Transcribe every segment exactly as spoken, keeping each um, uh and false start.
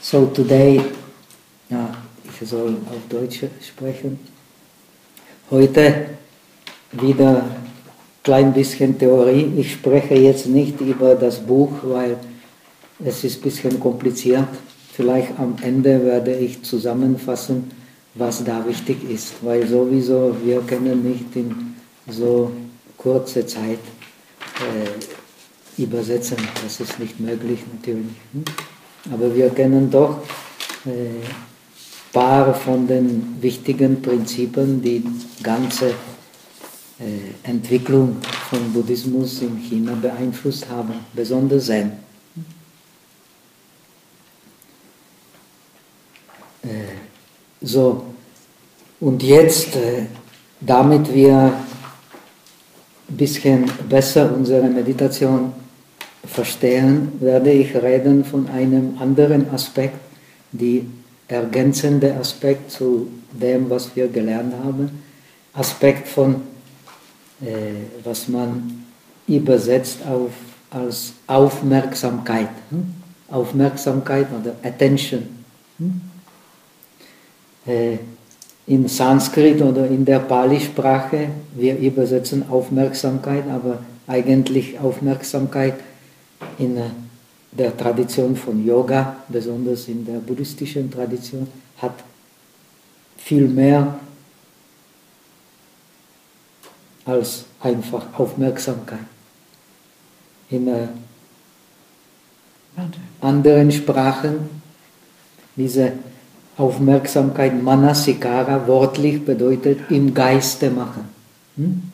So today, ja, ich soll auf Deutsch sprechen. Heute wieder ein klein bisschen Theorie. Ich spreche jetzt nicht über das Buch, weil es ist ein bisschen kompliziert. Vielleicht am Ende werde ich zusammenfassen, was da wichtig ist, weil sowieso wir können nicht in so kurzer Zeit äh, übersetzen. Das ist nicht möglich natürlich. Hm? Aber wir können doch ein äh, paar von den wichtigen Prinzipien, die ganze äh, Entwicklung von Buddhismus in China beeinflusst haben, besonders Zen. Äh, so, und jetzt, äh, damit wir ein bisschen besser unsere Meditation verstehen, werde ich reden von einem anderen Aspekt, die ergänzende Aspekt zu dem, was wir gelernt haben, Aspekt von, äh, was man übersetzt auf, als Aufmerksamkeit, hm? Aufmerksamkeit oder Attention. Hm? Äh, in Sanskrit oder in der Pali-Sprache, wir übersetzen Aufmerksamkeit, aber eigentlich Aufmerksamkeit in der Tradition von Yoga, besonders in der buddhistischen Tradition, hat viel mehr als einfach Aufmerksamkeit. In äh, anderen Sprachen, diese Aufmerksamkeit, Manasikara, wörtlich bedeutet im Geiste machen. Hm?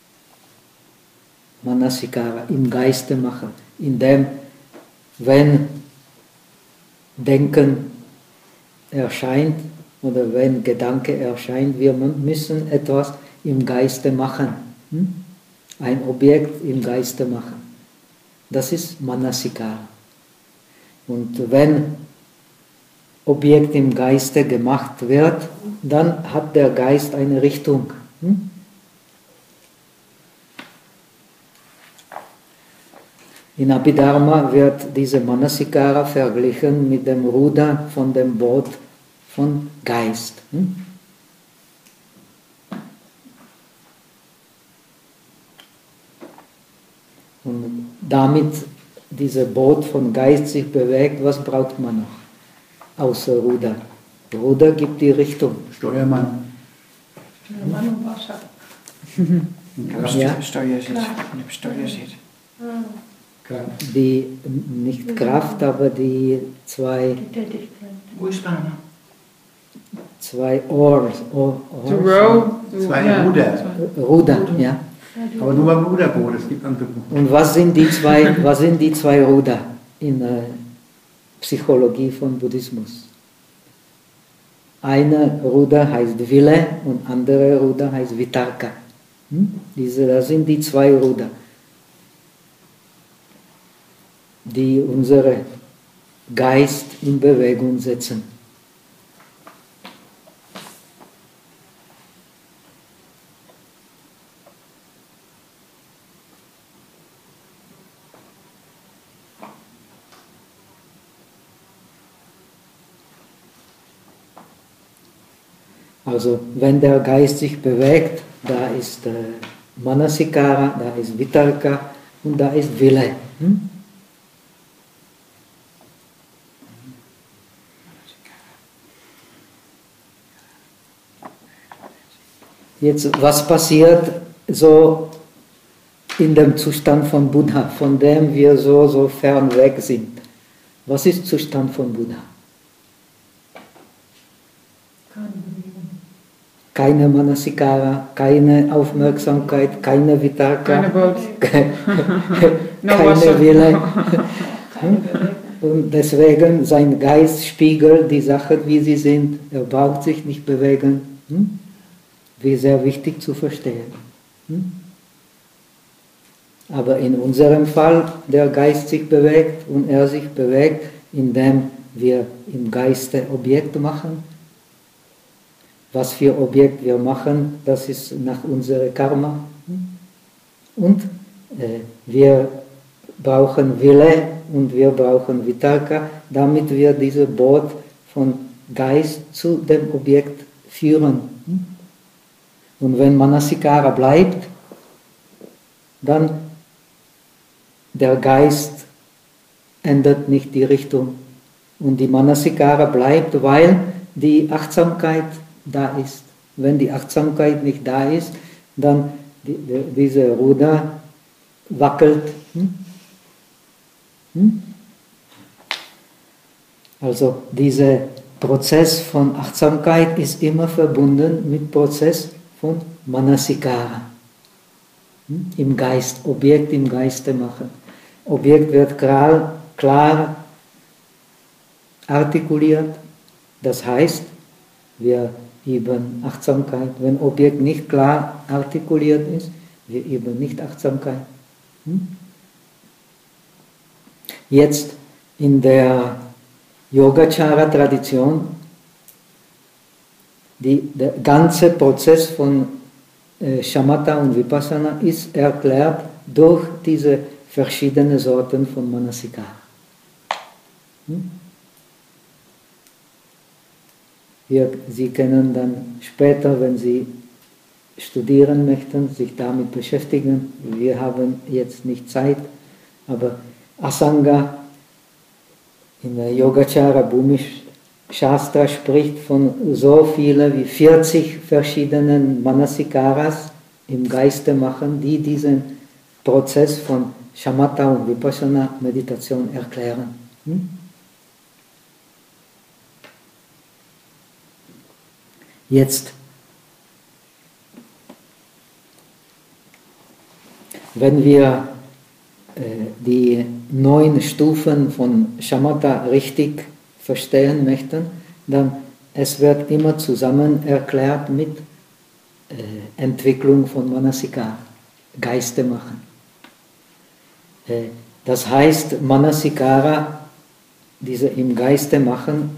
Manasikara, im Geiste machen. Indem, wenn Denken erscheint oder wenn Gedanke erscheint, wir müssen etwas im Geiste machen. Hm? Ein Objekt im Geiste machen. Das ist Manasikara. Und wenn Objekt im Geiste gemacht wird, dann hat der Geist eine Richtung. Hm? In Abhidharma wird diese Manasikara verglichen mit dem Ruder von dem Boot von Geist. Hm? Und damit dieses Boot von Geist sich bewegt, was braucht man noch? Außer Ruder. Ruder gibt die Richtung. Steuermann. Steuermann und Wasser. Ja. Steuerschild. Die, nicht Kraft, aber die zwei, Die Tätigkeit. Urspanner. zwei Oars. Oar, To row. Zwei Ja. Ruder. Ruder, ja. Aber nur beim Ruderboot, es gibt andere Boote. Und was sind die zwei, was sind die zwei Ruder in der Psychologie von Buddhismus? Eine Ruder heißt Wille und andere Ruder heißt Vitarka. Hm? Diese, das sind die zwei Ruder, die unseren Geist in Bewegung setzen. Also wenn der Geist sich bewegt, da ist äh, Manasikara, da ist Vitarka und da ist Wille. Hm? Jetzt, was passiert so in dem Zustand von Buddha, von dem wir so, so fern weg sind? Was ist Zustand von Buddha? Keine Manasikara, keine Aufmerksamkeit, keine Vitarka, Keine Boot. No keine Wasser. Wille. Und deswegen, sein Geist spiegelt die Sachen, wie sie sind. Er braucht sich nicht bewegen. Hm? Wie sehr wichtig zu verstehen. Hm? Aber in unserem Fall, der Geist sich bewegt und er sich bewegt, indem wir im Geiste Objekte machen. Was für Objekt wir machen, das ist nach unserem Karma. Und äh, wir brauchen Wille und wir brauchen Vitarka, damit wir dieses Boot von Geist zu dem Objekt führen. Und wenn Manasikara bleibt, dann der Geist ändert nicht die Richtung. Und die Manasikara bleibt, weil die Achtsamkeit da ist. Wenn die Achtsamkeit nicht da ist, dann die, die, diese Ruder wackelt. Hm? Hm? Also dieser Prozess von Achtsamkeit ist immer verbunden mit Prozess von Manasikara. Hm? Im Geist, Objekt im Geiste machen. Objekt wird klar, klar artikuliert, das heißt, wir üben Achtsamkeit. Wenn Objekt nicht klar artikuliert ist, wir üben nicht Achtsamkeit. Hm? Jetzt in der Yogacara-Tradition, der ganze Prozess von äh, Shamatha und Vipassana ist erklärt durch diese verschiedenen Sorten von Manasikara. Hm? Wir, Sie können dann später, wenn Sie studieren möchten, sich damit beschäftigen. Wir haben jetzt nicht Zeit, aber Asanga in der Yogacara Bhumish Shastra spricht von so vielen wie vierzig verschiedenen Manasikaras im Geiste machen, die diesen Prozess von Shamatha und Vipassana Meditation erklären. Hm? Jetzt, wenn wir äh, die neun Stufen von Shamatha richtig verstehen möchten, dann es wird immer zusammen erklärt mit äh, Entwicklung von Manasikara, Geiste machen. Äh, das heißt, Manasikara, diese im Geiste machen,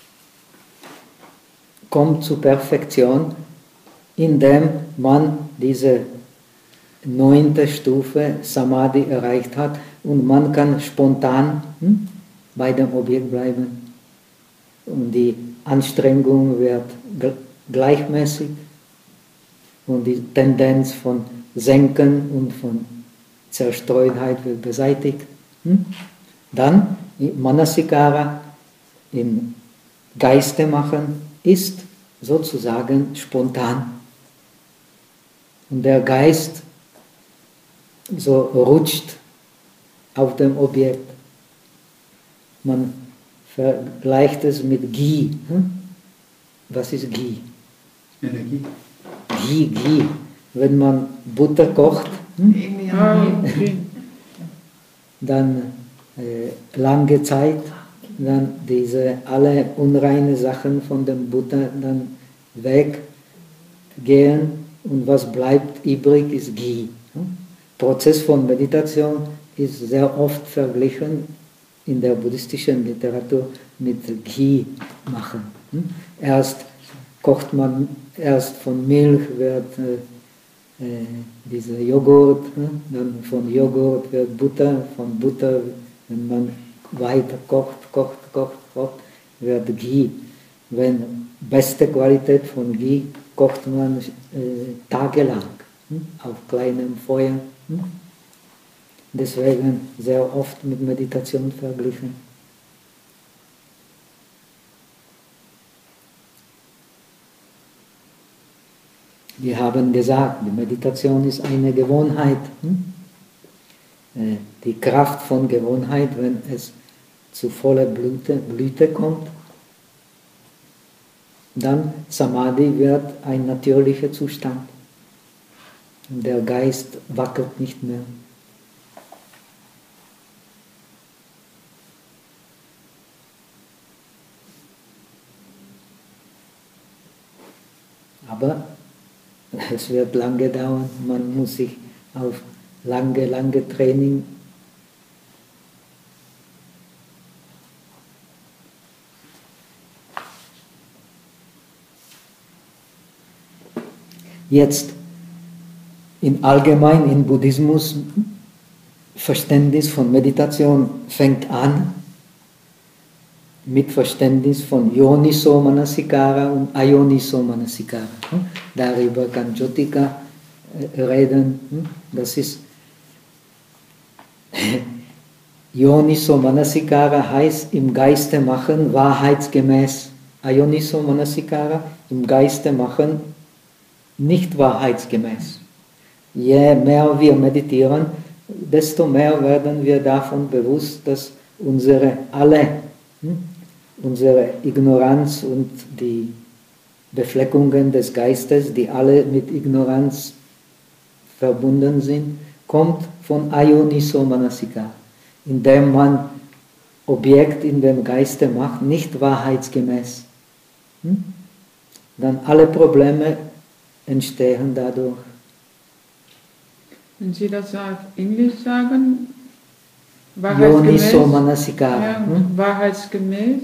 kommt zur Perfektion, indem man diese neunte Stufe Samadhi erreicht hat und man kann spontan hm, bei dem Objekt bleiben. Und die Anstrengung wird gleichmäßig und die Tendenz von Senken und von Zerstreutheit wird beseitigt. Hm? Dann Manasikara im Geiste machen ist sozusagen spontan. Und der Geist so rutscht auf dem Objekt. Man vergleicht es mit Ghee. Hm? Was ist Ghee? Energie. Ghee, Ghee. Wenn man Butter kocht, hm? Oh, okay. dann äh, lange Zeit, dann diese alle unreine Sachen von dem Butter dann weggehen und was bleibt übrig ist Ghee. Prozess von Meditation ist sehr oft verglichen in der buddhistischen Literatur mit Ghee machen. Erst kocht man, erst von Milch wird äh, äh, dieser Joghurt, dann von Joghurt wird Butter, von Butter, wenn man weiter kocht, kocht, kocht, kocht, wird Ghee. Wenn beste Qualität von Ghee kocht man äh, tagelang hm, auf kleinem Feuer. Hm. Deswegen sehr oft mit Meditation verglichen. Wir haben gesagt, die Meditation ist eine Gewohnheit. Hm? Äh, die Kraft von Gewohnheit, wenn es zu voller Blüte, Blüte kommt, dann Samadhi wird ein natürlicher Zustand. Und der Geist wackelt nicht mehr. Aber es wird lange dauern, man muss sich auf lange, lange Training jetzt in allgemein im Buddhismus Verständnis von Meditation fängt an mit Verständnis von Yoniso Manasikara und Ayoniso Manasikara. Darüber kann Jyotika reden. Das ist Yoniso Manasikara heißt im Geiste machen, wahrheitsgemäß. Ayoniso Manasikara im Geiste machen, nicht wahrheitsgemäß. Je mehr wir meditieren, desto mehr werden wir davon bewusst, dass unsere alle, hm, unsere Ignoranz und die Befleckungen des Geistes, die alle mit Ignoranz verbunden sind, kommt von Ayoniso Manasikara, indem man Objekt in dem Geiste macht, nicht wahrheitsgemäß. Hm? Dann alle Probleme entstehen dadurch. Wenn Sie das auf Englisch sagen, Yoniso Manasikara. Ja, hm? wahrheitsgemäß.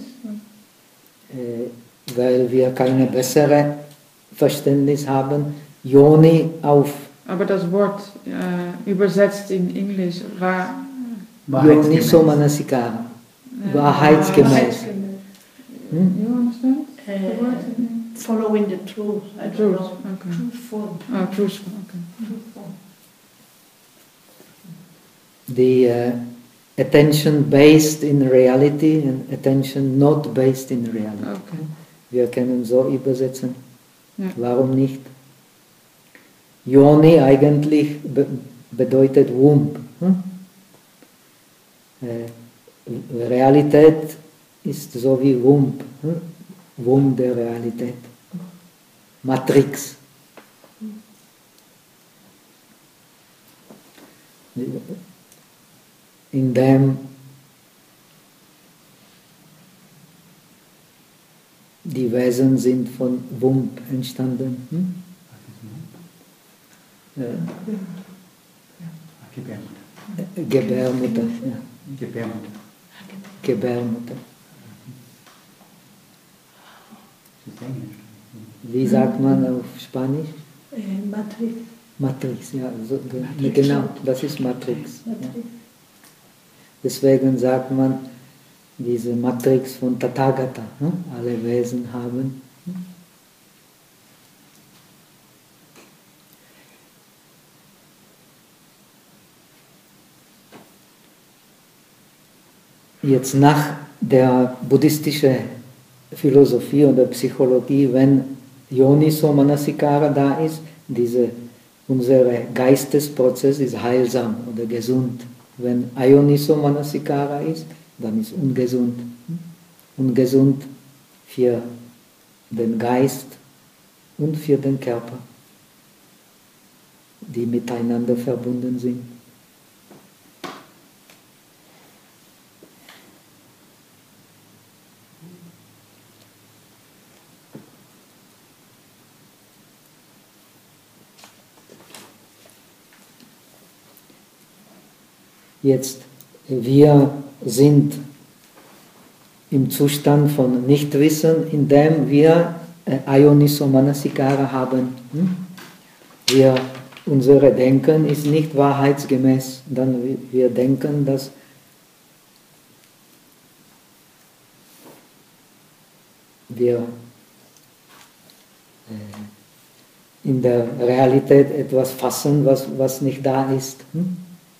Äh, weil wir keine bessere Verständnis haben. Yoni auf Aber das Wort äh, übersetzt in Englisch war Yoniso Manasikara. äh, Wahrheitsgemäß. Hm? You understand? Uh, The word? following the truth. I don't Truth, know. okay. Truthful. Oh, truthful, okay. Truthful. The uh, attention based in reality and attention not based in reality. Okay. Wir können so übersetzen. Ja. Warum nicht? Yoni eigentlich be bedeutet Wump. Hm? Äh, Realität ist so wie Wump. Hm? Wump der Realität. Matrix. In dem die Wesen sind von Wump entstanden. Hm? Äh, Gebärmutter. Gebärmutter. Ja. Gebärmutter. Gebärmutter. Das ist Englisch. Wie sagt man auf Spanisch? Uh, matrix. Matrix, ja. So, ge- Matrix. Genau, das ist Matrix. Ja. Matrix. Deswegen sagt man, diese Matrix von Tathagata, hm? Alle Wesen haben. Jetzt nach der buddhistischen Philosophie oder Psychologie, wenn Yoniso Manasikara da ist, diese, unser Geistesprozess ist heilsam oder gesund. Wenn Ayoniso Manasikara ist, dann ist ungesund. Ungesund für den Geist und für den Körper, die miteinander verbunden sind. Jetzt, wir sind im Zustand von Nichtwissen, in dem wir äh, Ayoniso Manasikara haben. Hm? Wir, unsere Denken ist nicht wahrheitsgemäß. Dann wir, wir denken, dass wir äh, in der Realität etwas fassen, was, was nicht da ist. Hm?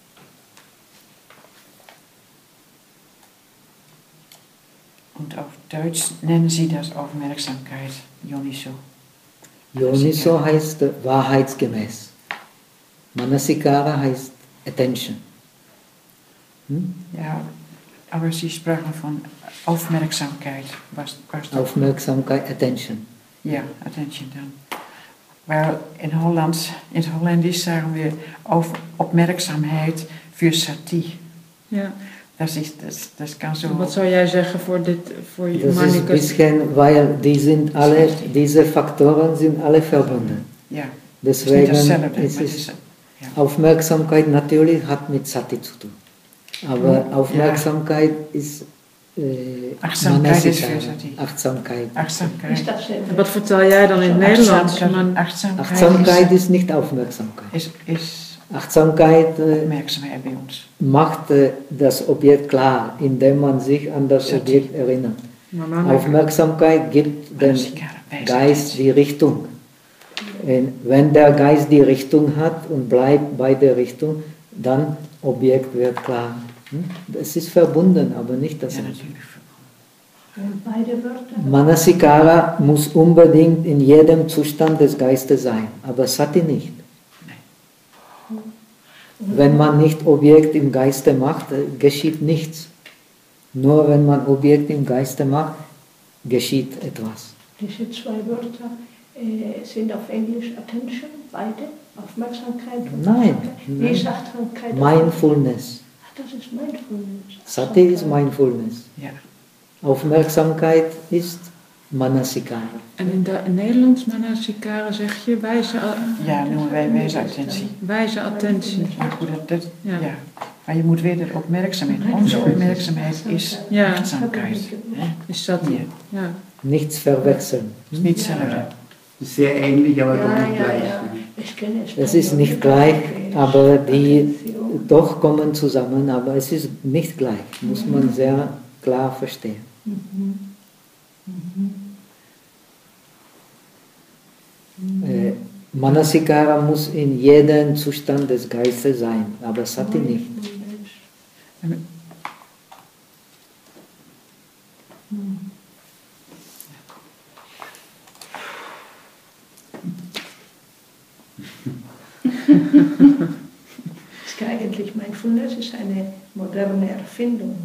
Und auf Deutsch nennen Sie das Aufmerksamkeit, Yoniso. Yoniso heißt wahrheitsgemäß. Manasikara heißt attention. Hm? Ja, aber Sie sprachen von Aufmerksamkeit. Was, was das? Aufmerksamkeit, attention. Ja, attention dann. Weil in Holland, in het Holländisch sagen wir auf Opmerksamheid für Sati. Ja. Das ist, das, das kan zo. Wat zou jij zeggen voor dit, voor je Das ist ein Manikas? bisschen, weil die sind alle, diese Faktoren sind alle verbunden. Ja, het is niet Deswegen hetzelfde. ist maar het es is, ja. Aufmerksamkeit natürlich hat mit Sati zu tun. Aber Ja. Aufmerksamkeit ist äh, Achtsamkeit ist Manasikara. für Sati. Achtsamkeit. Is Achtsamkeit. dat zo? En wat vertel jij dan in het Nederlands? Achtsamkeit, Man- achtsamkeit, Achtsamkeit ist nicht Aufmerksamkeit. is, is Achtsamkeit äh, Opmerkzaamheid bij ons. macht äh, das Objekt klar, indem man sich an das Sati. Objekt erinnert. Maar mama, Aufmerksamkeit gibt dem Manasikara, wijsheid. Geist die Richtung. Und wenn der Geist die Richtung hat und bleibt bei der Richtung, dann Objekt wird klar. Hm? Es ist verbunden, aber nicht das. Ja, natuurlijk. Und beide Wörter. Manasikara muss unbedingt in jedem Zustand des Geistes sein, aber Sati nicht. Wenn man nicht Objekt im Geiste macht, äh, geschieht nichts. Nur wenn man Objekt im Geiste macht, geschieht etwas. Diese zwei Wörter äh, sind auf Englisch Attention, beide, Aufmerksamkeit und Nein, Achtsamkeit. Wie nein. ist Achtsamkeit? Mindfulness. Ach, das ist Mindfulness. Sati ist Mindfulness. Ja. Aufmerksamkeit ist Manasikara. en in, de, in Nederlands manasikara zeg je wijze, a- Ja, noemen wij wijze attentie. wijze attentie. Maar goed, dat, dat, Ja. ja. Maar je moet weer de opmerkzaamheid. Onze opmerkzaamheid is Ja. achtsamkeit. hè. Is sati. Ja. Ja. Nichts verwechseln. Het is niet hetzelfde. Sehr ähnlich, aber doch Ja, nicht ja, gleich. ja. Ich kenne es. Es ist nicht gleich, aber die doch kommen zusammen, aber es ist nicht gleich. Muss man sehr klar verstehen. Äh, Manasikara muss in jedem Zustand des Geistes sein, aber Sati nicht. Ist eigentlich Mindfulness ist eine moderne Erfindung.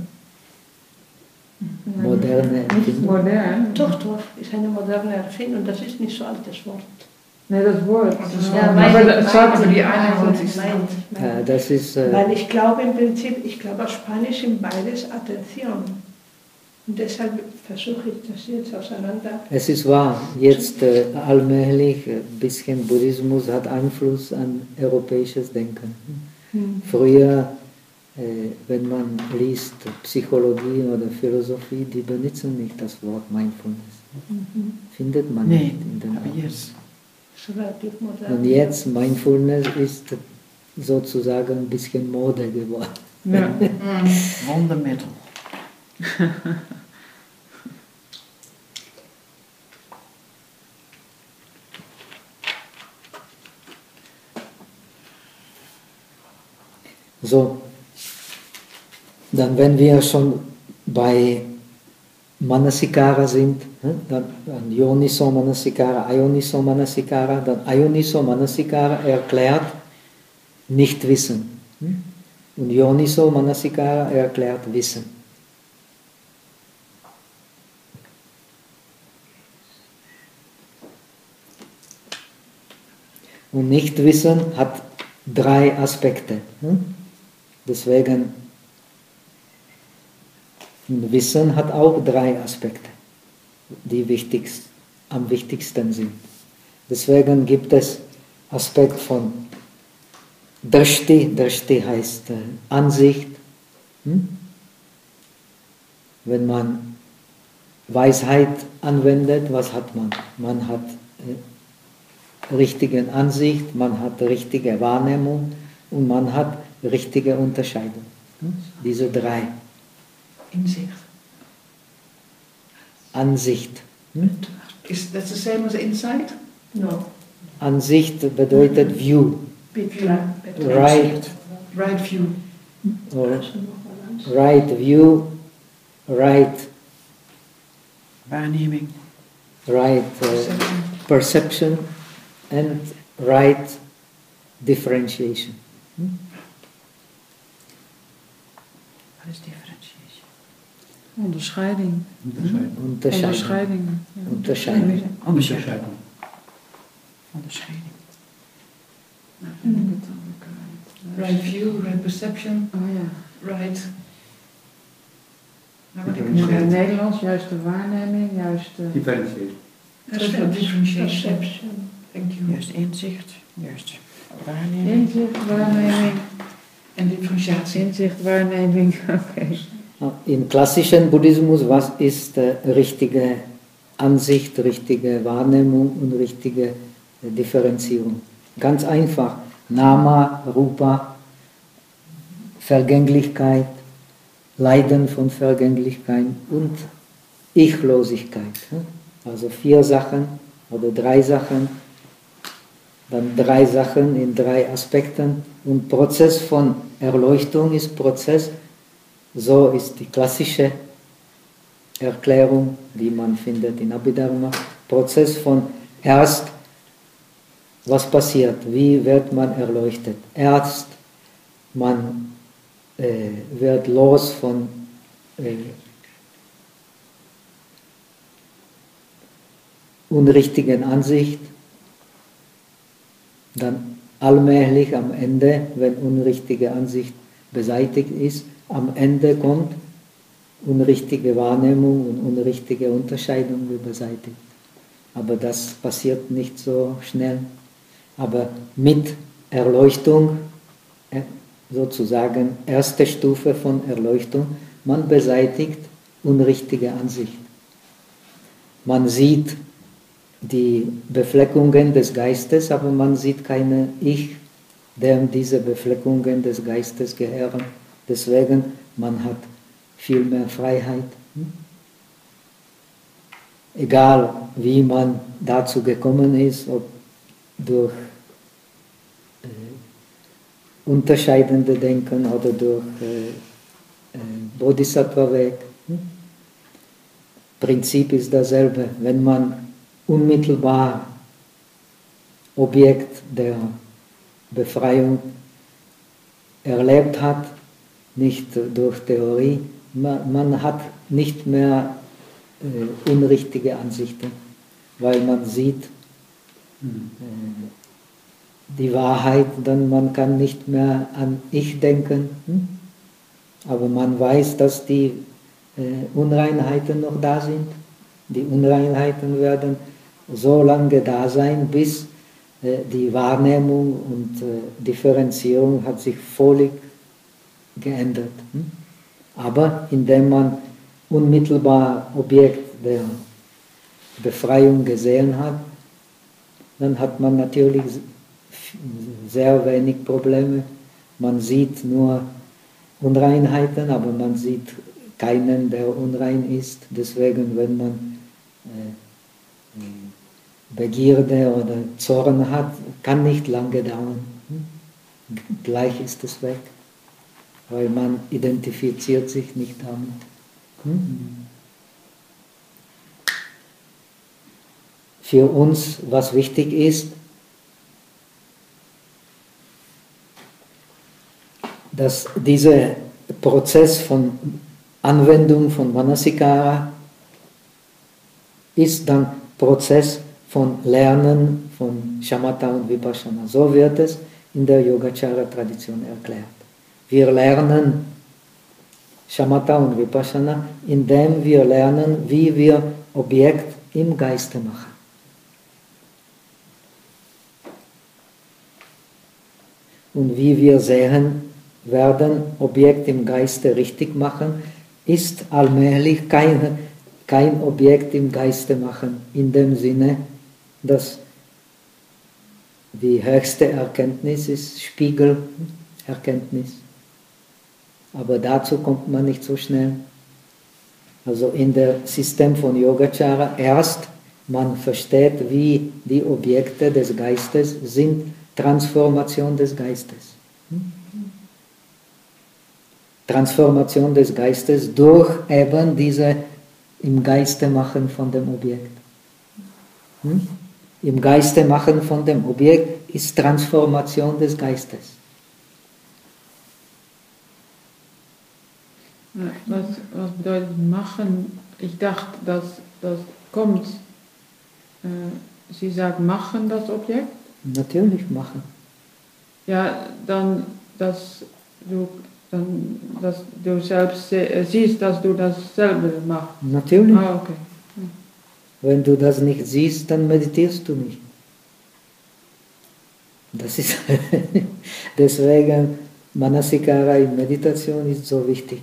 Moderne Nicht Erfindung. modern. Doch, doch, ist eine moderne Erfindung. Das ist nicht so altes Wort. Nee, dat woord. Ja, maar meine- dat sati. meine- die meine- is meine- meine- Äh, das ist, äh, Weil ich glaube im Prinzip, ich glaube auf Spanisch sind beides Attention. Und deshalb versuche ich das jetzt auseinander. es ist wahr, jetzt äh, allmählich ein bisschen Buddhismus hat Einfluss an europäisches Denken. Hm. Früher, äh, wenn man liest Psychologie oder Philosophie, die benutzen nicht das Wort Mindfulness. Mhm. Findet man Nee, nicht in den aber Autoren. jetzt. Das ist relativ modern. Und jetzt Mindfulness ist sozusagen ein bisschen Mode geworden. Ja. Wondermittel. So, dann wenn wir schon bei Manasikara sind, ne, dann, dann Yoniso Manasikara, Ayoniso Manasikara, dann Ayoniso Manasikara erklärt Nichtwissen. hm? Und Yoniso Manasikara erklärt Wissen. Und Nichtwissen hat drei Aspekte. hm? Deswegen, Wissen hat auch drei Aspekte, die wichtigst, am wichtigsten sind. Deswegen gibt es Aspekt von Drishti, Drishti heißt äh, Ansicht. Hm? Wenn man Weisheit anwendet, was hat man? Man hat äh, richtige Ansicht, man hat richtige Wahrnehmung und man hat richtige Unterscheidung. Hm? Diese drei. Inzicht. Ansicht. Hm? Is that the same as insight? No, Ansicht bedeutet View. bit bit- Right, Right view. or Also noch mal eins. right view, right, Waarneming. right uh, Perception. perception, and right differentiation. Hm? Wat is differentiation? Onderscheiding. Unterscheidung. Unterscheidung. Onderscheiding. Ja. Unterscheidung. Onderscheiding. Unterscheidung. Onderscheiding. Nou, vind ik het dan weer kwijt. Right view, right perception, Oh ja. right. Nou, wat ik Ja, in het net Nederlands juist de waarneming, juist de... Differentiation. Perception. Differentiation. Perception. Thank you. Juist inzicht. Juist waarneming. Inzicht, waarneming, En differentiatie. inzicht, waarneming, oké. Im klassischen Buddhismus, was ist äh, richtige Ansicht, richtige Wahrnehmung und richtige äh, Differenzierung? Ganz einfach. Nama, Rupa, Vergänglichkeit, Leiden von Vergänglichkeit und Ichlosigkeit. Also vier Sachen oder drei Sachen, dann drei Sachen in drei Aspekten. Und Prozess von Erleuchtung ist Prozess, so ist die klassische Erklärung, die man findet in Abhidharma. Prozess von erst, was passiert, wie wird man erleuchtet? Erst, man äh, wird los von äh, unrichtigen Ansicht, dann allmählich am Ende, wenn unrichtige Ansicht beseitigt ist, am Ende kommt unrichtige Wahrnehmung und unrichtige Unterscheidung wird beseitigt. Aber das passiert nicht so schnell. Aber mit Erleuchtung, sozusagen erste Stufe von Erleuchtung, man beseitigt unrichtige Ansicht. Man sieht die Befleckungen des Geistes, aber man sieht keine Ich, dem diese Befleckungen des Geistes gehören. Deswegen, man hat viel mehr Freiheit. Egal, wie man dazu gekommen ist, ob durch äh, unterscheidende Denken oder durch äh, äh, Bodhisattva-Weg. Prinzip ist dasselbe. Wenn man unmittelbar Objekt der Befreiung erlebt hat, nicht durch Theorie, man, man hat nicht mehr äh, unrichtige Ansichten, weil man sieht äh, die Wahrheit, dann man kann nicht mehr an Ich denken, hm? Aber man weiß, dass die äh, Unreinheiten noch da sind. Die Unreinheiten werden so lange da sein, bis äh, die Wahrnehmung und äh, Differenzierung hat sich völlig geändert. Hm? Aber indem man unmittelbar Objekt der Befreiung gesehen hat, dann hat man natürlich sehr wenig Probleme. Man sieht nur Unreinheiten, aber man sieht keinen, der unrein ist. Deswegen, wenn man äh, Begierde oder Zorn hat, kann nicht lange dauern. Hm? Gleich ist es weg, weil man identifiziert sich nicht damit. Hm? Für uns, was wichtig ist, dass dieser Prozess von Anwendung von Manasikara ist dann Prozess von Lernen von Shamatha und Vipassana. So wird es in der Yogacara-Tradition erklärt. Wir lernen Shamatha und Vipassana, indem wir lernen, wie wir Objekt im Geiste machen. Und wie wir sehen werden, Objekt im Geiste richtig machen, ist allmählich kein, kein Objekt im Geiste machen, in dem Sinne, dass die höchste Erkenntnis ist Spiegelerkenntnis. Aber dazu kommt man nicht so schnell. Also in dem System von Yogacara erst man versteht, wie die Objekte des Geistes sind, Transformation des Geistes. Transformation des Geistes durch eben diese im Geiste machen von dem Objekt. Hm? Im Geiste machen von dem Objekt ist Transformation des Geistes. Was, was bedeutet machen? Ich dachte, dass das kommt. Äh, Sie sagt machen das Objekt? Natürlich machen. Ja, dann, dass du, dann, dass du selbst äh, siehst, dass du das selber machst. Natürlich. Ah, okay. Hm. Wenn du das nicht siehst, dann meditierst du nicht. Das ist deswegen Manasikara in Meditation ist so wichtig.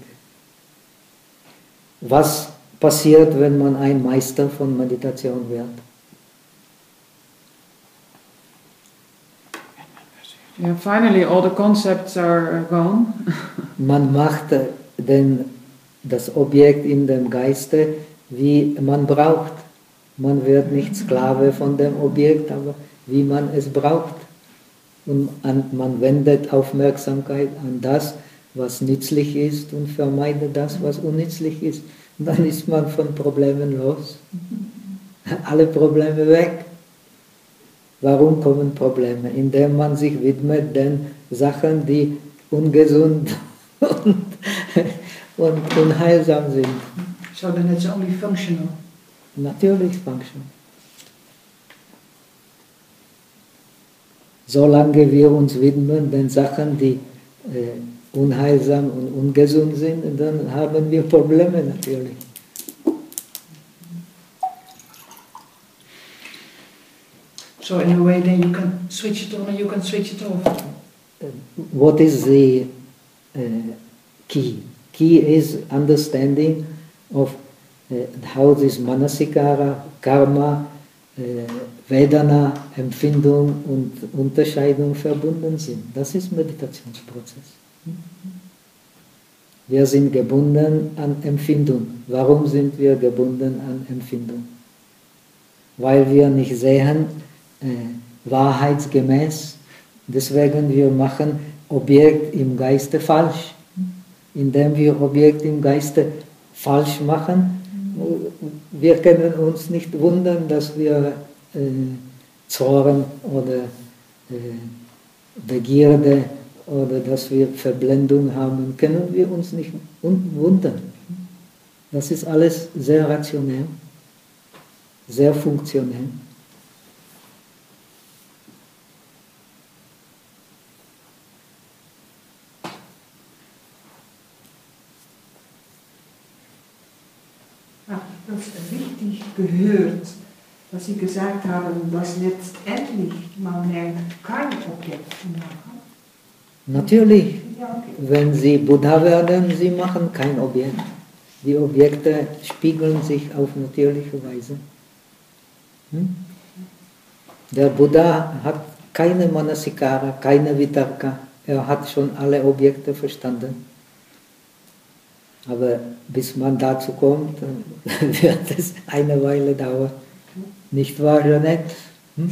Was passiert, wenn man ein Meister von Meditation wird? Yeah, finally all the concepts are uh, gone. Man macht äh, den, das Objekt in dem Geiste, wie man braucht. Man wird nicht Sklave von dem Objekt, aber wie man es braucht. Und an, man wendet Aufmerksamkeit an das, was nützlich ist und vermeidet das, was unnützlich ist. Und dann ist man von Problemen los. Alle Probleme weg. Warum kommen Probleme? Indem man sich widmet den Sachen, die ungesund und, und unheilsam sind. So then it's only functional. Natürlich Function. Solange wir uns widmen den Sachen, die äh, unheilsam und ungesund sind, dann haben wir Probleme natürlich. So in a way then you can switch it on and you can switch it off. What is the uh, key? Key is understanding of uh, how this Manasikara, Karma, uh, Vedana, Empfindung und Unterscheidung verbunden sind. Das ist Meditationsprozess. Wir sind gebunden an Empfindung. Warum sind wir gebunden an Empfindung? Weil wir nicht sehen, äh, wahrheitsgemäß. Deswegen wir machen Objekt im Geiste falsch. Indem wir Objekt im Geiste falsch machen, wir können uns nicht wundern, dass wir äh, Zorn oder äh, Begierde oder dass wir Verblendung haben, können wir uns nicht wundern. Das ist alles sehr rationell, sehr funktionell. Ah, das ist richtig gehört, dass Sie gesagt haben, dass letztendlich man lernt, kein Objekt zu machen. Natürlich, Ja, okay. wenn Sie Buddha werden, Sie machen kein Objekt. Die Objekte spiegeln sich auf natürliche Weise. Hm? Der Buddha hat keine Manasikara, keine Vitarka. Er hat schon alle Objekte verstanden. Aber bis man dazu kommt, wird es eine Weile dauern. Nicht wahr, Jeanette? Hm?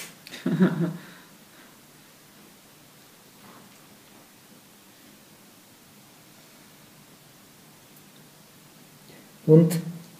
Und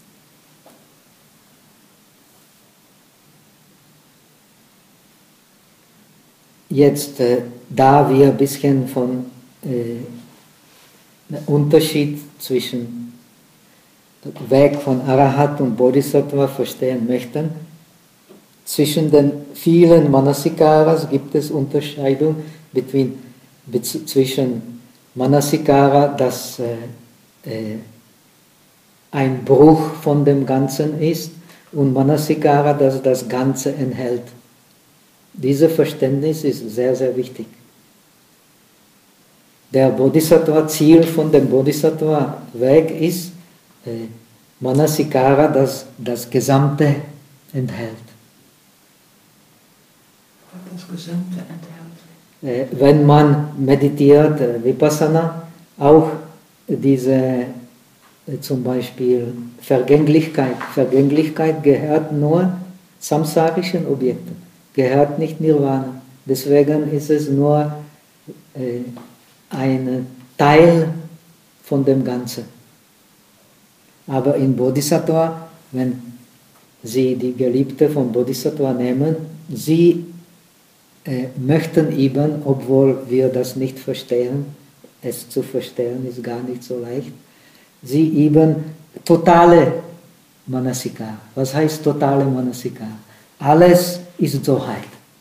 jetzt, äh, da wir ein bisschen von äh, Unterschied zwischen Weg von Arahat und Bodhisattva verstehen möchten, zwischen den vielen Manasikaras gibt es Unterscheidung between, zwischen Manasikara, das äh, äh, ein Bruch von dem Ganzen ist, und Manasikara, das das Ganze enthält. Dieses Verständnis ist sehr, sehr wichtig. Der Bodhisattva-Ziel von dem Bodhisattva-Weg ist äh, Manasikara, das das Gesamte enthält. Das Gesamte enthält. Äh, wenn man meditiert, äh, Vipassana, auch diese äh, zum Beispiel Vergänglichkeit. Vergänglichkeit gehört nur samsarischen Objekten, gehört nicht Nirvana. Deswegen ist es nur äh, ein Teil von dem Ganzen. Aber in Bodhisattva, wenn Sie die Geliebte von Bodhisattva nehmen, sie äh, möchten eben, obwohl wir das nicht verstehen, es zu verstehen ist gar nicht so leicht, sie eben totale Manasikara. Was heißt totale Manasikara? Alles ist Soheit.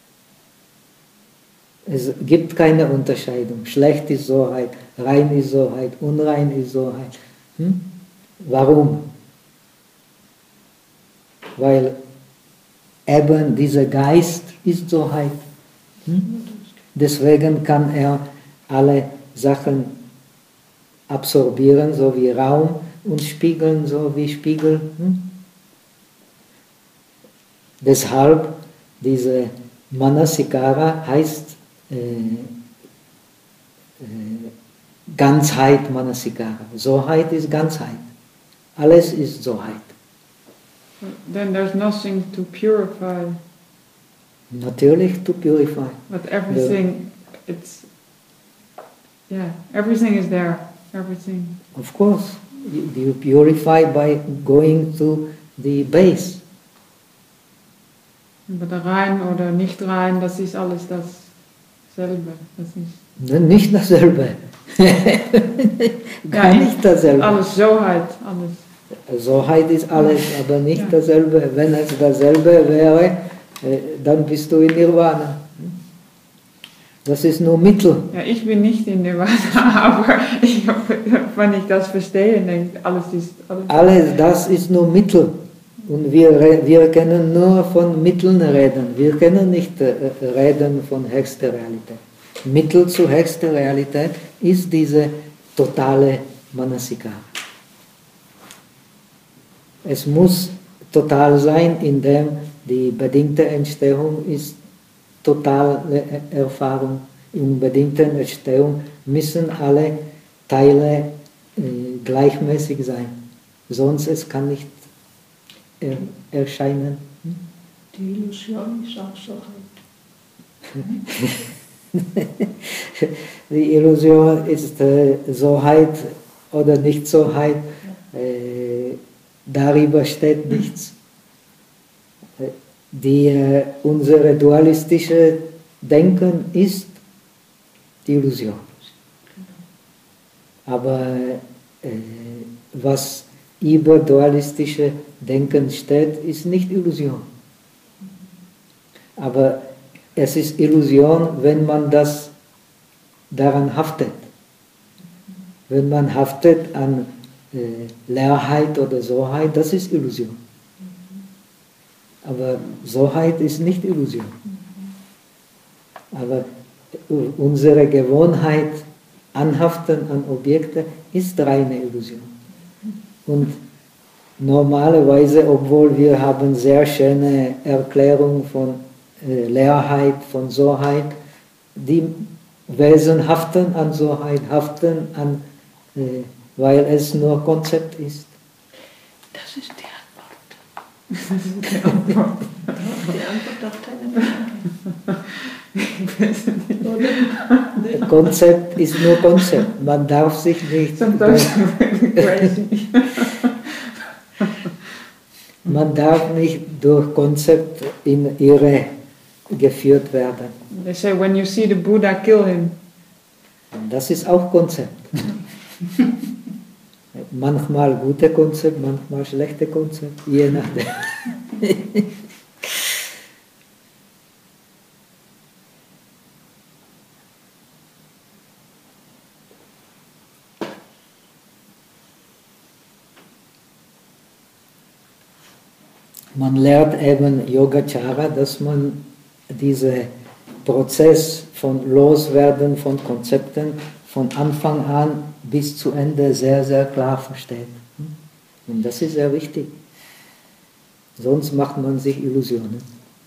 Es gibt keine Unterscheidung. Schlecht ist Soheit, rein ist Soheit, unrein ist Soheit. Hm? Warum? Weil eben dieser Geist ist Soheit. Hm? Deswegen kann er alle Sachen absorbieren, so wie Raum, und spiegeln, so wie Spiegel. Hm? Deshalb, diese Manasikara heißt äh, äh, Ganzheit Manasikara. Soheit ist Ganzheit. Alles ist Soheit. Then there's nothing to purify, Natürlich to purify. but everything, it's, yeah, everything is there, everything. Of course, you, you purify by going to the base. Aber rein oder nicht rein, das ist alles dasselbe. Das ist Ne, Nicht dasselbe. Gar Ja, nicht dasselbe. alles Soheit, alles. Soheit ist alles, aber nicht Ja. dasselbe. Wenn es dasselbe wäre, äh, dann bist du in Nirvana. Das ist nur Mittel. Ja, ich bin nicht in Nirvana, aber ich, wenn ich das verstehe, denke ich, alles ist... Alles, Alles das ist nur Mittel. Und wir, re- wir können nur von Mitteln reden. Wir können nicht äh, reden von höchster Realität. Mittel zu höchster Realität ist diese totale Manasikara. Es muss total sein, indem die bedingte Entstehung ist totale Erfahrung. In bedingten Entstehung müssen alle Teile äh, gleichmäßig sein. Sonst es kann nicht er, erscheinen. Die Illusion ist auch so halt. Die Illusion ist äh, Soheit oder nicht Soheit. Äh, darüber steht nichts. Äh, die, äh, unsere dualistische Denken ist die Illusion. Aber äh, was über dualistische Denken steht, ist nicht Illusion. Aber es ist Illusion, wenn man das daran haftet. Wenn man haftet an äh, Leerheit oder Soheit, das ist Illusion. Aber Soheit ist nicht Illusion. Aber unsere Gewohnheit, anhaften an Objekte, ist reine Illusion. Und normalerweise, obwohl wir haben sehr schöne Erklärungen von äh, Leerheit, von Soheit, die Wesen haften an Soheit, haften an, äh, weil es nur Konzept ist. Das ist die Antwort. Die Antwort auf deine Frage. Oder? Konzept ist nur Konzept. Man darf sich nicht, Sometimes crazy. man darf nicht durch Konzept in Irre geführt werden. They say when you see the Buddha, kill him. Das ist auch Konzept. Manchmal gute Konzept, manchmal schlechte Konzept, je nachdem. Man lernt eben Yogacara, dass man diesen Prozess von Loswerden von Konzepten von Anfang an bis zu Ende sehr, sehr klar versteht. Und das ist sehr wichtig. Sonst macht man sich Illusionen.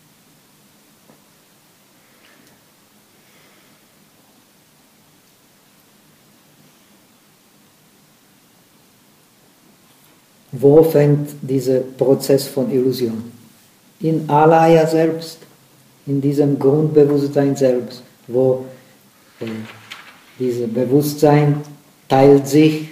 Wo fängt dieser Prozess von Illusion? In Alaya selbst, in diesem Grundbewusstsein selbst, wo äh, dieses Bewusstsein teilt sich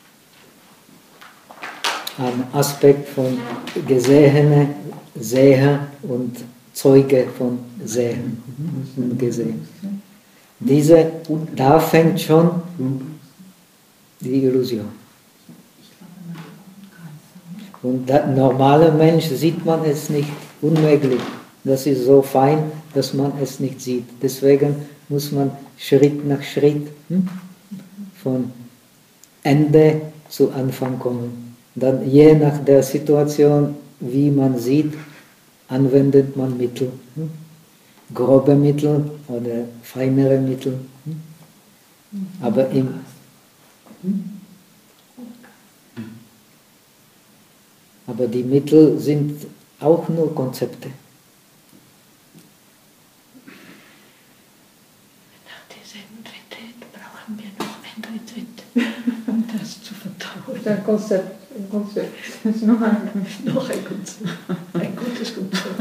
an Aspekt von Gesehene, Seher und Zeuge von Sehen und Gesehen. Diese, da fängt schon die Illusion. Und der normale Mensch sieht man es nicht, unmöglich. Das ist so fein, dass man es nicht sieht. Deswegen muss man Schritt nach Schritt hm, von Ende zu Anfang kommen. Dann je nach der Situation, wie man sieht, anwendet man Mittel. Hm, grobe Mittel oder feinere Mittel. Hm. Aber im Aber die Mittel sind auch nur Konzepte. ist ein Konzept. Ein Konzept. Das ist noch ein Noch ein Konzept. Ein gutes Konzept.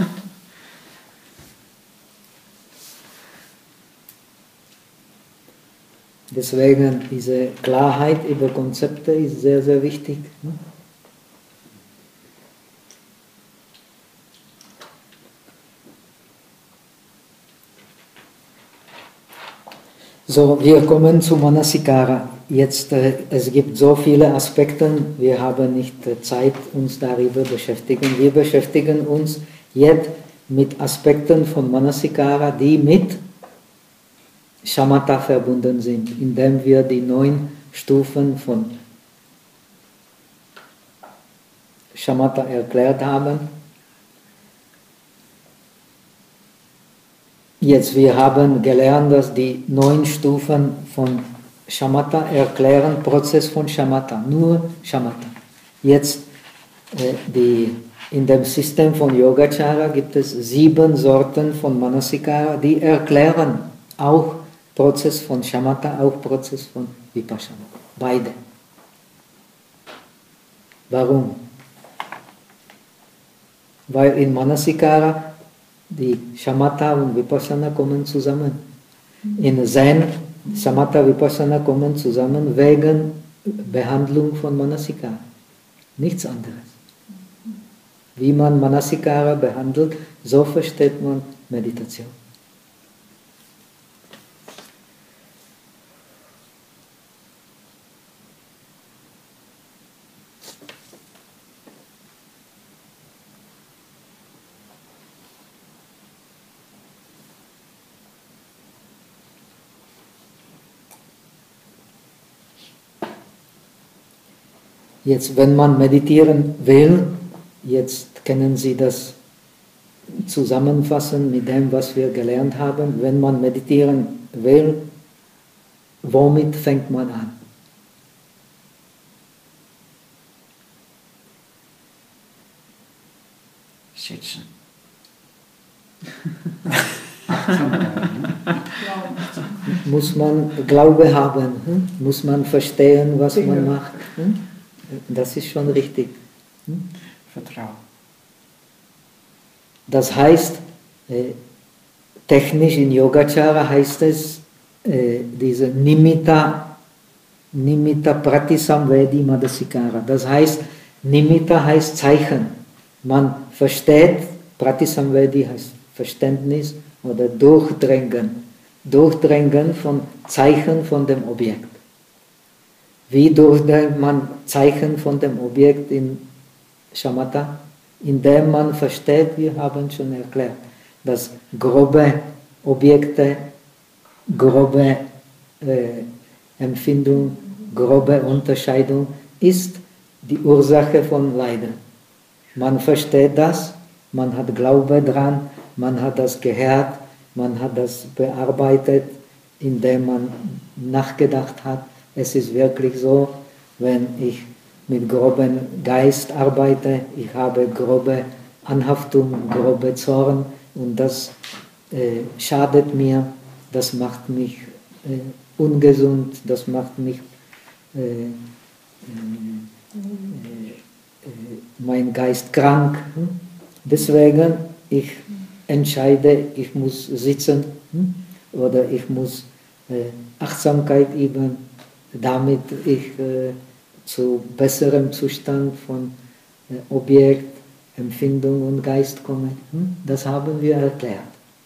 Deswegen diese Klarheit über Konzepte ist sehr, sehr wichtig. So, wir kommen zu Manasikara. Jetzt, äh, es gibt so viele Aspekte, wir haben nicht äh, Zeit, uns darüber zu beschäftigen. Wir beschäftigen uns jetzt mit Aspekten von Manasikara, die mit Shamatha verbunden sind, indem wir die neun Stufen von Shamatha erklärt haben. Jetzt, wir haben gelernt, dass die neun Stufen von Shamatha erklären, Prozess von Shamatha, nur Shamatha. Jetzt, äh, die, in dem System von Yogacara gibt es sieben Sorten von Manasikara, die erklären auch Prozess von Shamatha, auch Prozess von Vipassana. Beide. Warum? Weil in Manasikara die Shamatha und Vipassana kommen zusammen. In Zen, Shamatha und Vipassana kommen zusammen wegen Behandlung von Manasikara. Nichts anderes. Wie man Manasikara behandelt, so versteht man Meditation. Jetzt, wenn man meditieren will, jetzt können Sie das zusammenfassen mit dem, was wir gelernt haben. Wenn man meditieren will, womit fängt man an? Sitzen. Muss man Glaube haben, hm? Muss man verstehen, was man macht. Hm? Das ist schon richtig. Hm? Vertrauen. Das heißt, äh, technisch in Yogacara heißt es, äh, diese Nimitta, Nimitta Pratisamvedi Manasikara. Das heißt, Nimitta heißt Zeichen. Man versteht, Pratisamvedi heißt Verständnis oder Durchdringen. Durchdringen von Zeichen von dem Objekt. Wie durchdringt man Zeichen von dem Objekt in Shamatha? Indem man versteht, wir haben schon erklärt, dass grobe Objekte, grobe äh, Empfindung, grobe Unterscheidung ist die Ursache von Leiden. Man versteht das, man hat Glaube dran, man hat das gehört, man hat das bearbeitet, indem man nachgedacht hat. Es ist wirklich so, wenn ich mit grobem Geist arbeite, ich habe grobe Anhaftung, grobe Zorn und das äh, schadet mir, das macht mich äh, ungesund, das macht mich äh, äh, äh, mein Geist krank. Deswegen ich entscheide, ich muss sitzen oder ich muss äh, Achtsamkeit üben, damit ich äh, zu besserem Zustand von äh, Objekt, Empfindung und Geist komme. Das haben wir erklärt.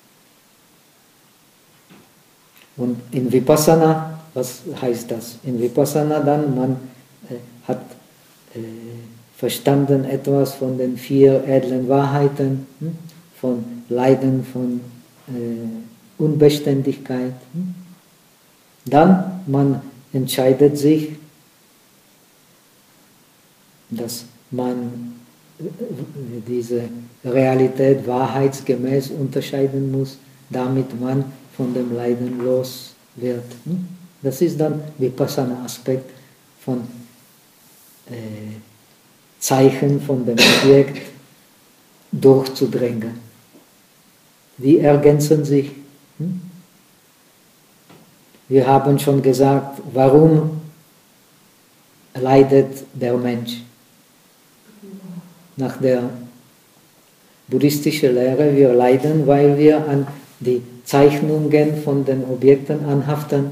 Und in Vipassana, was heißt das? In Vipassana dann, man äh, hat äh, verstanden etwas von den vier edlen Wahrheiten, hm? Von Leiden, von äh, Unbeständigkeit. Hm? Dann man entscheidet sich, dass man diese Realität wahrheitsgemäß unterscheiden muss, damit man von dem Leiden los wird. Das ist dann Vipassana-Aspekt von äh, Zeichen von dem Objekt durchzudringen. Die ergänzen sich. Wir haben schon gesagt, warum leidet der Mensch. Nach der buddhistischen Lehre, wir leiden, weil wir an die Zeichnungen von den Objekten anhaften.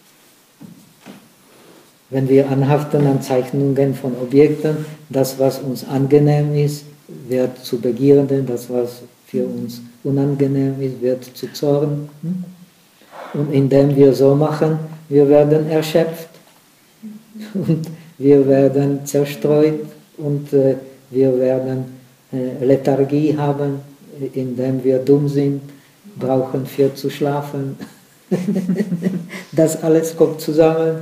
Wenn wir anhaften an Zeichnungen von Objekten, das, was uns angenehm ist, wird zu Begierde, das, was für uns unangenehm ist, wird zu Zorn. Und indem wir so machen, wir werden erschöpft und wir werden zerstreut und äh, wir werden äh, Lethargie haben, indem wir dumm sind, brauchen für zu schlafen. Das alles kommt zusammen.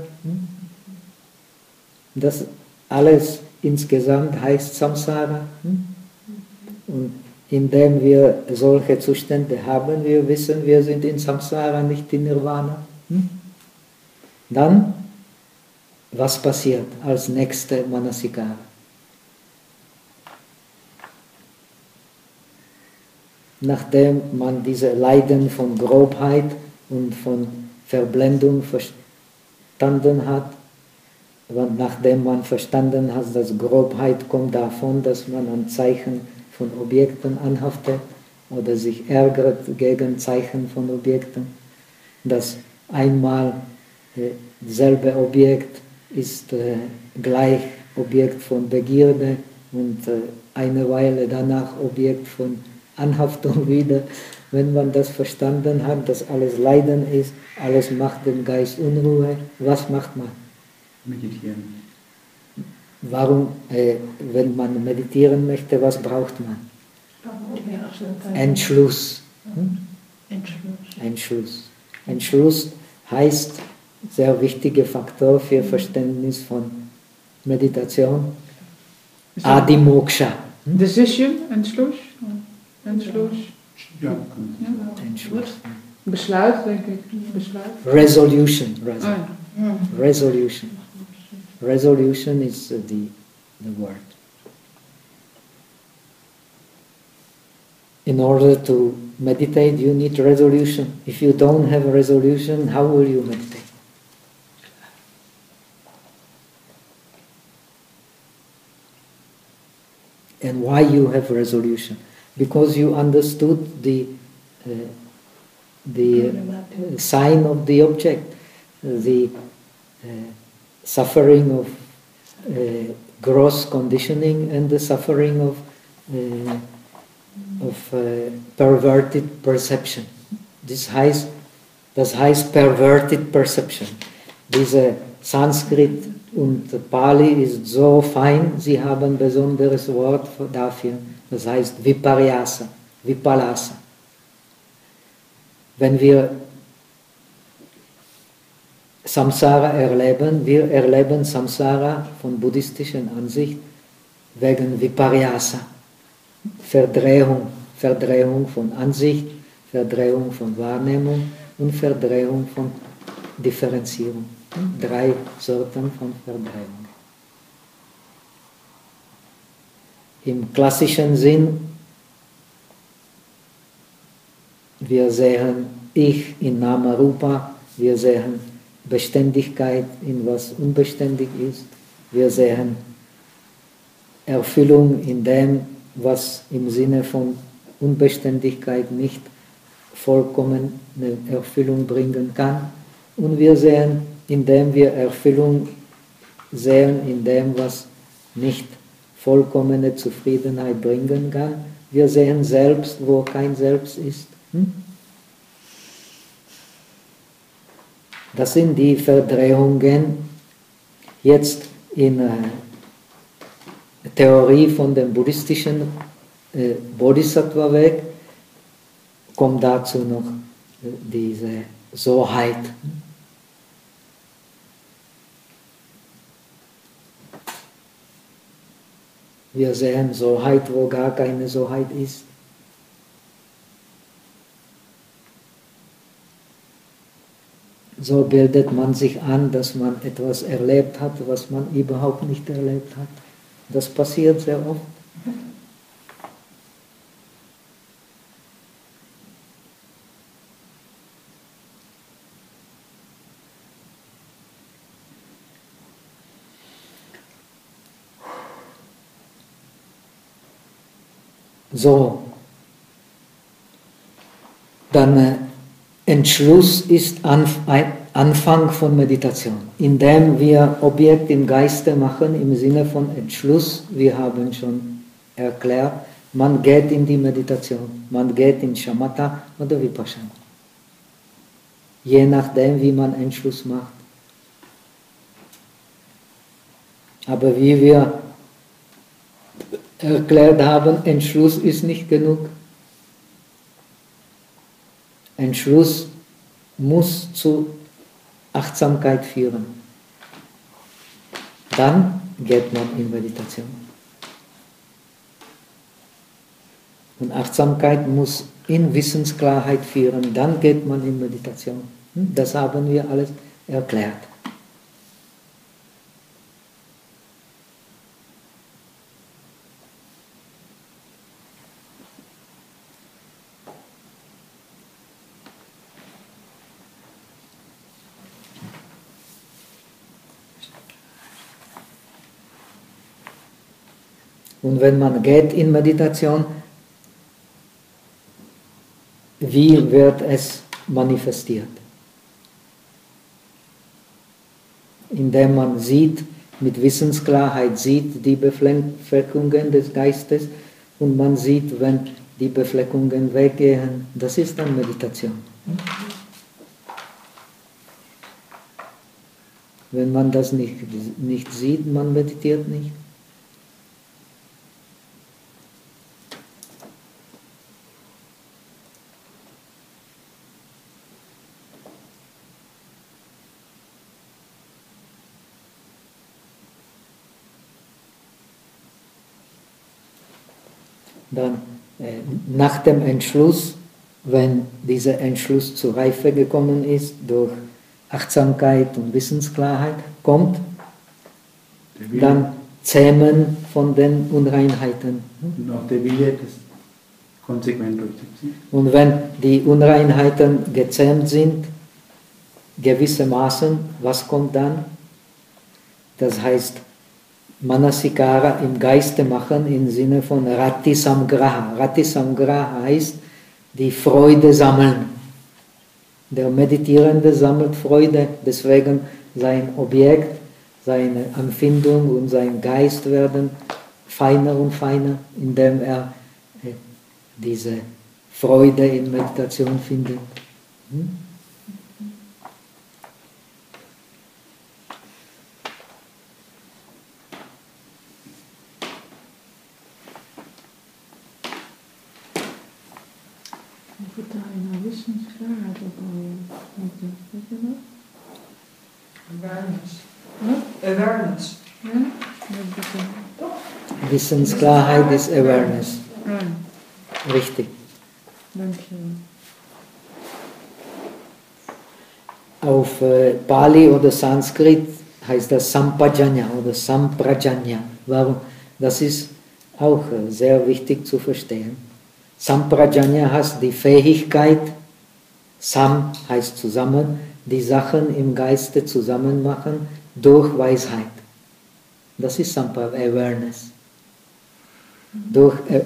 Das alles insgesamt heißt Samsara. Und indem wir solche Zustände haben, wir wissen, wir sind in Samsara, nicht in Nirvana. Dann, was passiert als nächste Manasikara? Nachdem man diese Leiden von Grobheit und von Verblendung verstanden hat, nachdem man verstanden hat, dass Grobheit kommt davon, dass man an Zeichen von Objekten anhaftet oder sich ärgert gegen Zeichen von Objekten, dass einmal äh, dasselbe Objekt ist äh, gleich Objekt von Begierde und äh, eine Weile danach Objekt von Anhaftung wieder. Wenn man das verstanden hat, dass alles Leiden ist, alles macht dem Geist Unruhe, was macht man? Meditieren. Warum, äh, wenn man meditieren möchte, was braucht man? Entschluss. Hm? Entschluss. Entschluss. Entschluss heißt sehr wichtiger Faktor für Verständnis von Meditation. Adimoksha. Hm? Decision, Entschluss. Entschluss. Ja. Ja. Entschluss. Besluit, denk ik. Besluit. Resolution. Oh, Resolution. ja. Resolution. Resolution is uh, the, the word. In order to meditate, you need resolution. If you don't have a resolution, how will you meditate? And why you have resolution? Because you understood the uh, the uh, sign of the object, the uh, suffering of uh, gross conditioning and the suffering of uh, of uh, perverted perception. Das heißt, das heißt perverted perception. Diese Sanskrit und Pali ist so fein, sie haben ein besonderes Wort dafür, das heißt Viparyasa, Vipalasa. Wenn wir Samsara erleben, wir erleben Samsara von buddhistischer Ansicht wegen Viparyasa, Verdrehung, Verdrehung von Ansicht, Verdrehung von Wahrnehmung und Verdrehung von Differenzierung. Drei Sorten von Verdrehung. Im klassischen Sinn, wir sehen Ich in Nama Rupa, wir sehen Beständigkeit in was unbeständig ist, wir sehen Erfüllung in dem, was im Sinne von Unbeständigkeit nicht vollkommene Erfüllung bringen kann. Und wir sehen, indem wir Erfüllung sehen, in dem, was nicht vollkommene Zufriedenheit bringen kann, wir sehen Selbst, wo kein Selbst ist. Hm? Das sind die Verdrehungen jetzt in äh, Theorie von dem buddhistischen äh, Bodhisattva-Weg, kommt dazu noch äh, diese Soheit. Wir sehen Soheit, wo gar keine Soheit ist. So bildet man sich an, dass man etwas erlebt hat, was man überhaupt nicht erlebt hat. Das passiert sehr oft. So, dann äh, Entschluss ist Anf ein Anfang von Meditation. Indem wir Objekt im Geiste machen, im Sinne von Entschluss, wir haben schon erklärt, man geht in die Meditation, man geht in Shamatha oder Vipassana. Je nachdem, wie man Entschluss macht. Aber wie wir erklärt haben, Entschluss ist nicht genug. Entschluss muss zu Achtsamkeit führen. Dann geht man in Meditation. Und Achtsamkeit muss in Wissensklarheit führen, dann geht man in Meditation. Das haben wir alles erklärt. Und wenn man geht in Meditation, wie wird es manifestiert? Indem man sieht, mit Wissensklarheit sieht die Befleckungen des Geistes und man sieht, wenn die Befleckungen weggehen, das ist dann Meditation. Wenn man das nicht, nicht sieht, man meditiert nicht. Dann äh, nach dem Entschluss, wenn dieser Entschluss zur Reife gekommen ist, durch Achtsamkeit und Wissensklarheit kommt, dann Zähmen von den Unreinheiten. Und auch der Wille, das konsequent durchzuziehen. Und wenn die Unreinheiten gezähmt sind, gewissermaßen, was kommt dann? Das heißt, Manasikara im Geiste machen im Sinne von Rati Samgraha. Rati Samgraha heißt die Freude sammeln. Der Meditierende sammelt Freude, deswegen sein Objekt, seine Empfindung und sein Geist werden feiner und feiner, indem er diese Freude in Meditation findet. Hm? Awareness. Hm? Awareness. Ja? Wissensklarheit ist Awareness. Ja. Richtig. Danke. Auf äh, Pali oder Sanskrit heißt das Sampajanya oder Samprajanya. Warum? Das ist auch äh, sehr wichtig zu verstehen. Samprajanya heißt die Fähigkeit, Sam heißt zusammen, die Sachen im Geiste zusammen machen durch Weisheit. Das ist Sampa Awareness. Durch, äh,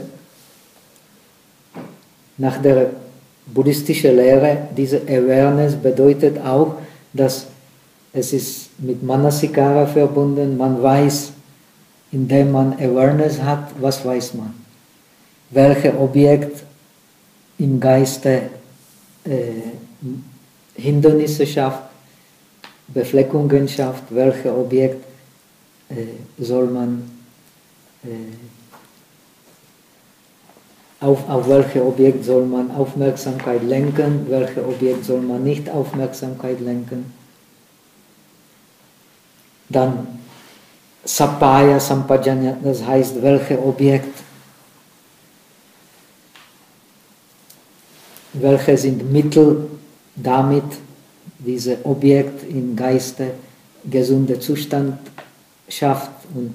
nach der buddhistischen Lehre, diese Awareness bedeutet auch, dass es ist mit Manasikara verbunden, man weiß, indem man Awareness hat, was weiß man? Welches Objekt im Geiste äh, Hindernisse schafft, Befleckungen schafft, welches Objekt äh, soll man äh, auf, auf welches Objekt soll man Aufmerksamkeit lenken, welches Objekt soll man nicht Aufmerksamkeit lenken. Dann Sapaya Sampajanya, das heißt, welches Objekt, welche sind Mittel, damit dieses Objekt im Geiste gesunden Zustand schafft, und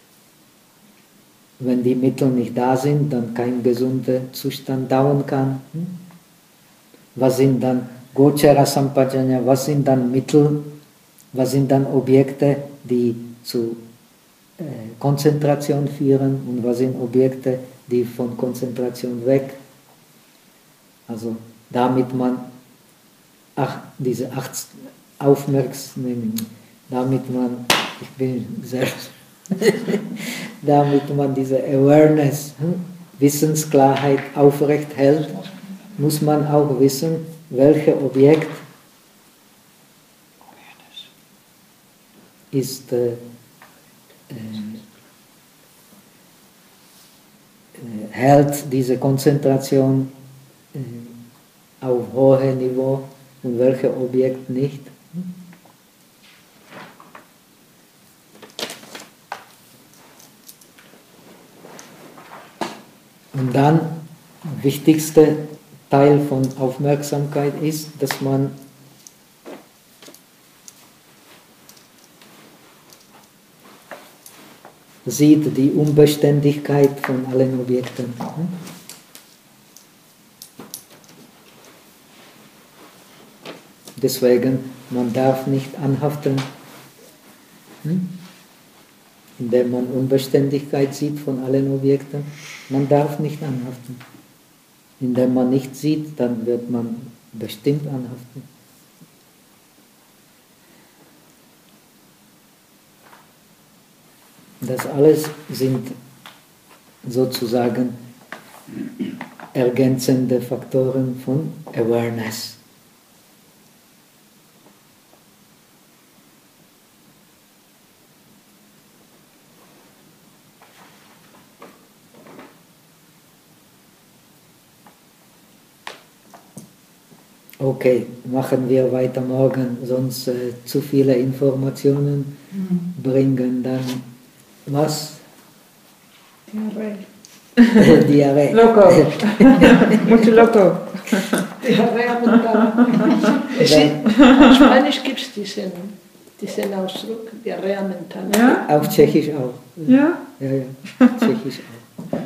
wenn die Mittel nicht da sind, dann kein gesunder Zustand dauern kann. Was sind dann Gochara Sampajanya, was sind dann Mittel, was sind dann Objekte, die zu äh, Konzentration führen und was sind Objekte, die von Konzentration weg. Also damit man ach, diese acht Aufmerksamkeit, damit man, ich bin selbst, damit man diese Awareness, hm, Wissensklarheit aufrecht hält, muss man auch wissen, welches Objekt ist äh, äh, hält diese Konzentration äh, auf hohem Niveau und welches Objekt nicht. Und dann, der wichtigste Teil von Aufmerksamkeit ist, dass man sieht die Unbeständigkeit von allen Objekten. Deswegen, man darf nicht anhaften, indem man Unbeständigkeit sieht von allen Objekten. Man darf nicht anhaften. Indem man nicht sieht, dann wird man bestimmt anhaften. Das alles sind sozusagen ergänzende Faktoren von Awareness. Okay, machen wir weiter morgen, sonst äh, zu viele Informationen mhm. bringen dann was? Diarrhea. Diarrhea. Loco. Mucho loco. Diarrhea mental. In Spanisch gibt es diesen, diesen Ausdruck, Diarrhea mental. Ja? Auf Tschechisch auch. Ja? Ja, ja, Tschechisch auch.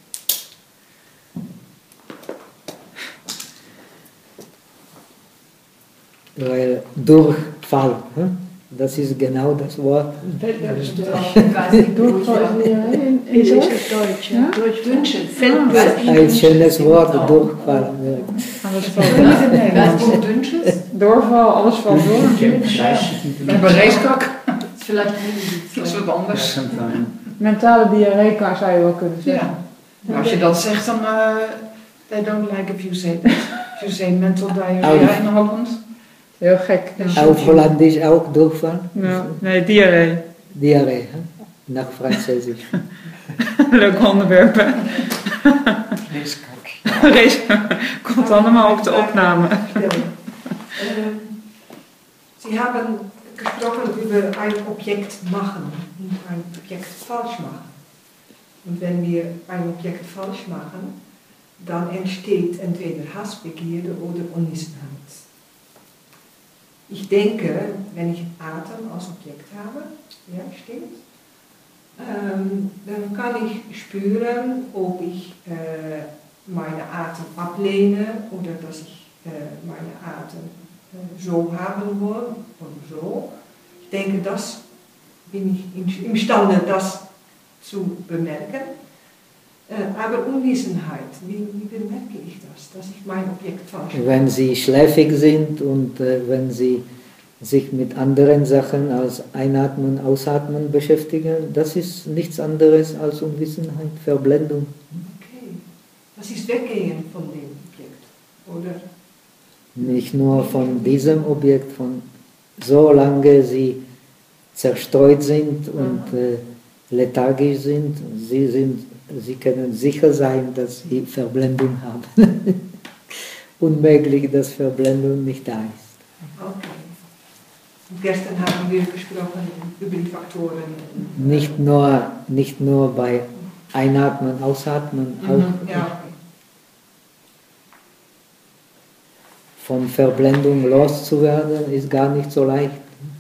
Weil Durchfall, das ist genau das Wort. Durchfall Ist es Deutsch? Ja? Deutsch wünschen. Ein schönes Wort, Durchfall. Alles valt Doorval, alles valt door. Bij racekak. Vielleicht dat is wat anders. Dat kan zijn. Mentale diarrhea zou je wel kunnen zeggen. Ja. Als je dat zegt, dan uh, they don't like if you say that. If you say mental diarrhea in Holland. Heel gek. Ja. Auf Holländisch auch Durchfall? Ja. Nee, diarrhee. Diarrhee, hè? Nach Französisch. Leuk onderwerp, hè? Racekak. Race komt allemaal op de opname. Sie haben gesprochen über ein Objekt machen und ein Objekt falsch machen. Und wenn wir ein Objekt falsch machen, dann entsteht entweder Hassbegierde oder Unwissenheit. Ich denke, wenn ich Atem als Objekt habe, ja, stimmt, ähm, dann kann ich spüren, ob ich äh, meine Atem ablehne oder dass ich äh, meine Atem äh, so haben will oder so. Ich denke, das bin ich imstande, das zu bemerken. Äh, aber Unwissenheit, wie, wie bemerke ich das, dass ich mein Objekt falsch mache? Wenn Sie schläfrig sind und äh, wenn Sie sich mit anderen Sachen als Einatmen, Ausatmen beschäftigen, das ist nichts anderes als Unwissenheit, Verblendung. Okay, das ist Weggehen von dem Objekt, oder? Nicht nur von diesem Objekt, von solange Sie zerstreut sind und äh, lethargisch sind, Sie sind Sie können sicher sein, dass Sie Verblendung haben. Unmöglich, dass Verblendung nicht da ist. Okay. Und gestern haben wir gesprochen über die Faktoren. Nicht nur, nicht nur bei Einatmen, Ausatmen, Mhm. auch Ja. von Verblendung loszuwerden, ist gar nicht so leicht.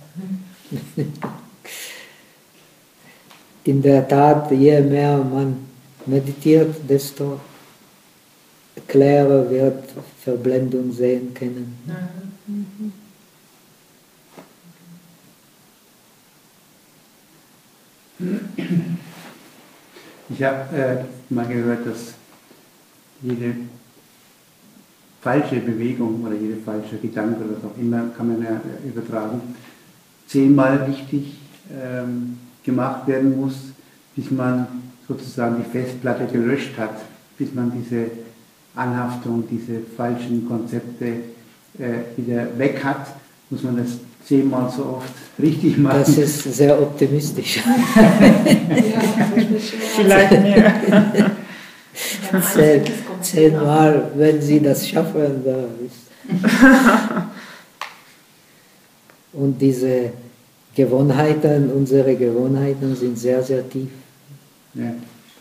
In der Tat, je mehr man meditiert, desto klarer wird Verblendung sehen können. Mhm. Mhm. Ich habe äh, mal gehört, dass jede falsche Bewegung oder jede falsche Gedanke oder was auch immer, kann man ja übertragen, zehnmal richtig ähm, gemacht werden muss, bis man sozusagen die Festplatte gelöscht hat, bis man diese Anhaftung, diese falschen Konzepte äh, wieder weg hat, muss man das zehnmal so oft richtig machen. Das ist sehr optimistisch. Vielleicht mehr. Zehn, zehnmal, wenn Sie das schaffen, da ist. Und diese Gewohnheiten, unsere Gewohnheiten sind sehr, sehr tief. Ja.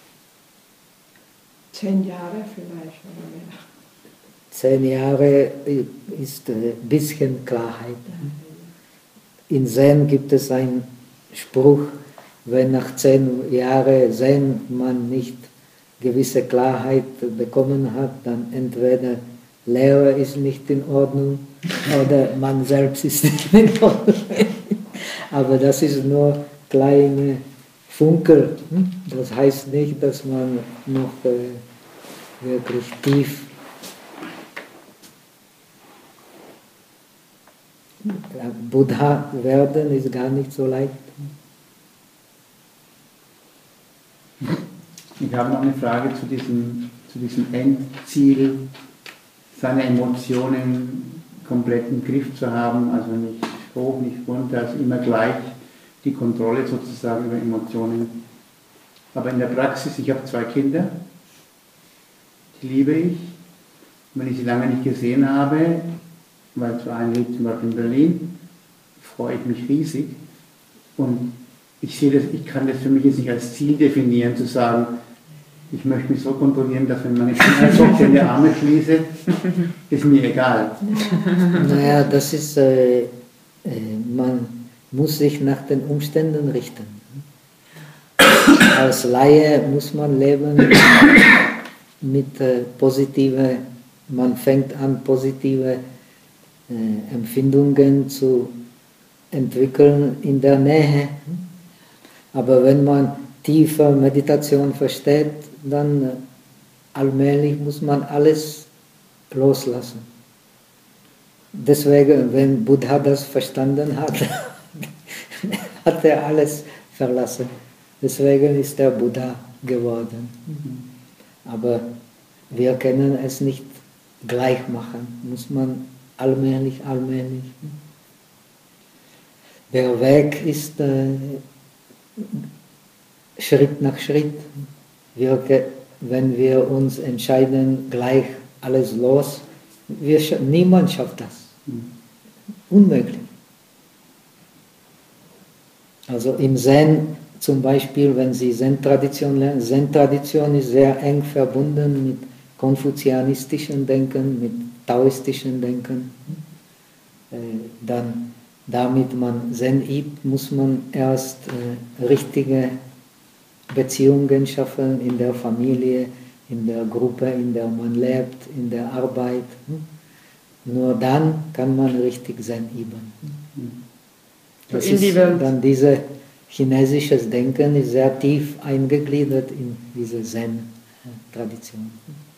Zehn Jahre vielleicht oder mehr. Zehn Jahre ist ein bisschen Klarheit. In Zen gibt es einen Spruch, wenn nach zehn Jahren Zen man nicht gewisse Klarheit bekommen hat, dann entweder Lehrer ist nicht in Ordnung oder man selbst ist nicht in Ordnung. Aber das ist nur kleine Funkel. Das heißt nicht, dass man noch äh, wirklich tief Buddha werden ist gar nicht so leicht. Ich habe noch eine Frage zu diesem, zu diesem Endziel, seine Emotionen komplett im Griff zu haben, also nicht hoch, nicht runter, also immer gleich die Kontrolle sozusagen über Emotionen. Aber in der Praxis, ich habe zwei Kinder, die liebe ich. Und wenn ich sie lange nicht gesehen habe, weil zu einem lebt zum Beispiel in Berlin, freue ich mich riesig. Und ich sehe das, ich kann das für mich jetzt nicht als Ziel definieren, zu sagen, ich möchte mich so kontrollieren, dass wenn meine Kinder in die Arme schließe, ist mir egal. Naja, das ist, äh, äh, man muss sich nach den Umständen richten. Als Laie muss man leben mit äh, positive, man fängt an, positive äh, Empfindungen zu entwickeln in der Nähe. Aber wenn man tiefe Meditation versteht, dann äh, allmählich muss man alles loslassen. Deswegen, wenn Buddha das verstanden hat, hat er alles verlassen. Deswegen ist er Buddha geworden. Aber wir können es nicht gleich machen, muss man allmählich, allmählich. Der Weg ist äh, Schritt nach Schritt. Wir, wenn wir uns entscheiden, gleich alles los, wir, niemand schafft das. Unmöglich. Also im Zen zum Beispiel, wenn Sie Zen-Tradition lernen, Zen-Tradition ist sehr eng verbunden mit konfuzianistischem Denken, mit taoistischem Denken. Dann, damit man Zen übt, muss man erst äh, richtige Beziehungen schaffen in der Familie, in der Gruppe, in der man lebt, in der Arbeit. Nur dann kann man richtig Zen üben. Das ist dann dieses chinesisches Denken ist sehr tief eingegliedert in diese Zen-Tradition.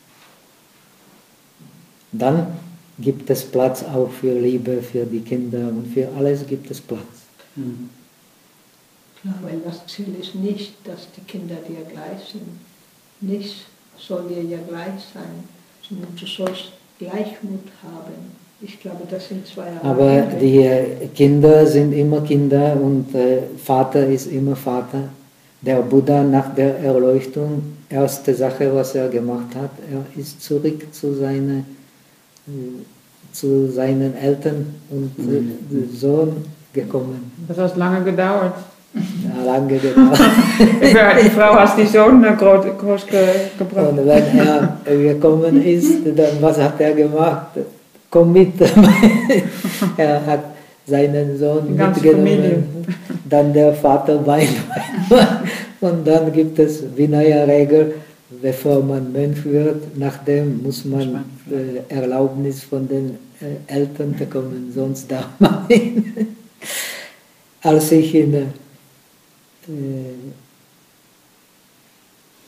Dann gibt es Platz auch für Liebe, für die Kinder und für alles gibt es Platz. Mhm. Weil das Ziel ist nicht, dass die Kinder dir gleich sind. Nicht soll dir ja gleich sein, sondern du sollst Gleichmut haben. Ich glaube, das sind zwei Aber die Kinder sind immer Kinder und äh, Vater ist immer Vater. Der Buddha nach der Erleuchtung, erste Sache, was er gemacht hat, er ist zurück zu, seine, äh, zu seinen Eltern und äh, mhm. Sohn gekommen. Das hat lange gedauert. Ja, lange gedauert. Die Frau hat die Sohn groß, groß ge, gebracht. Und wenn er gekommen ist, dann was hat er gemacht? Komm mit. Er hat seinen Sohn mitgenommen. Familie. Dann der Vater weint. Und dann gibt es Vinaya-Regel, bevor man Mönch wird, nachdem muss man äh, Erlaubnis von den äh, Eltern bekommen, sonst darf man nicht. Als ich in, äh,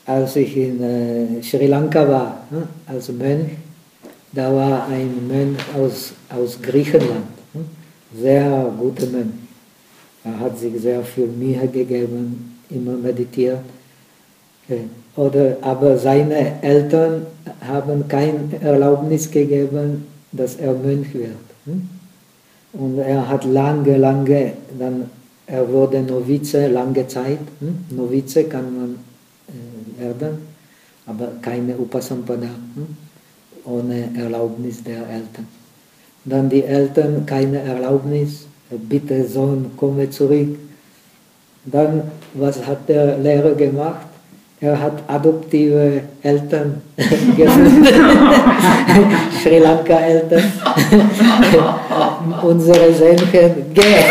als ich in äh, Sri Lanka war, ne, als Mönch, da war ein Mönch aus, aus Griechenland, ne, sehr guter Mönch. Er hat sich sehr viel Mühe gegeben, immer meditiert. Oder, aber seine Eltern haben keine Erlaubnis gegeben, dass er Mönch wird. Und er hat lange, lange, dann, er wurde Novize, lange Zeit. Novize kann man werden, aber keine Upasampada, ohne Erlaubnis der Eltern. Dann die Eltern, keine Erlaubnis, bitte Sohn, komme zurück. Dann, was hat der Lehrer gemacht? Er hat adoptive Eltern gefunden, Sri Lanka-Eltern. Unsere Söhnchen, geh!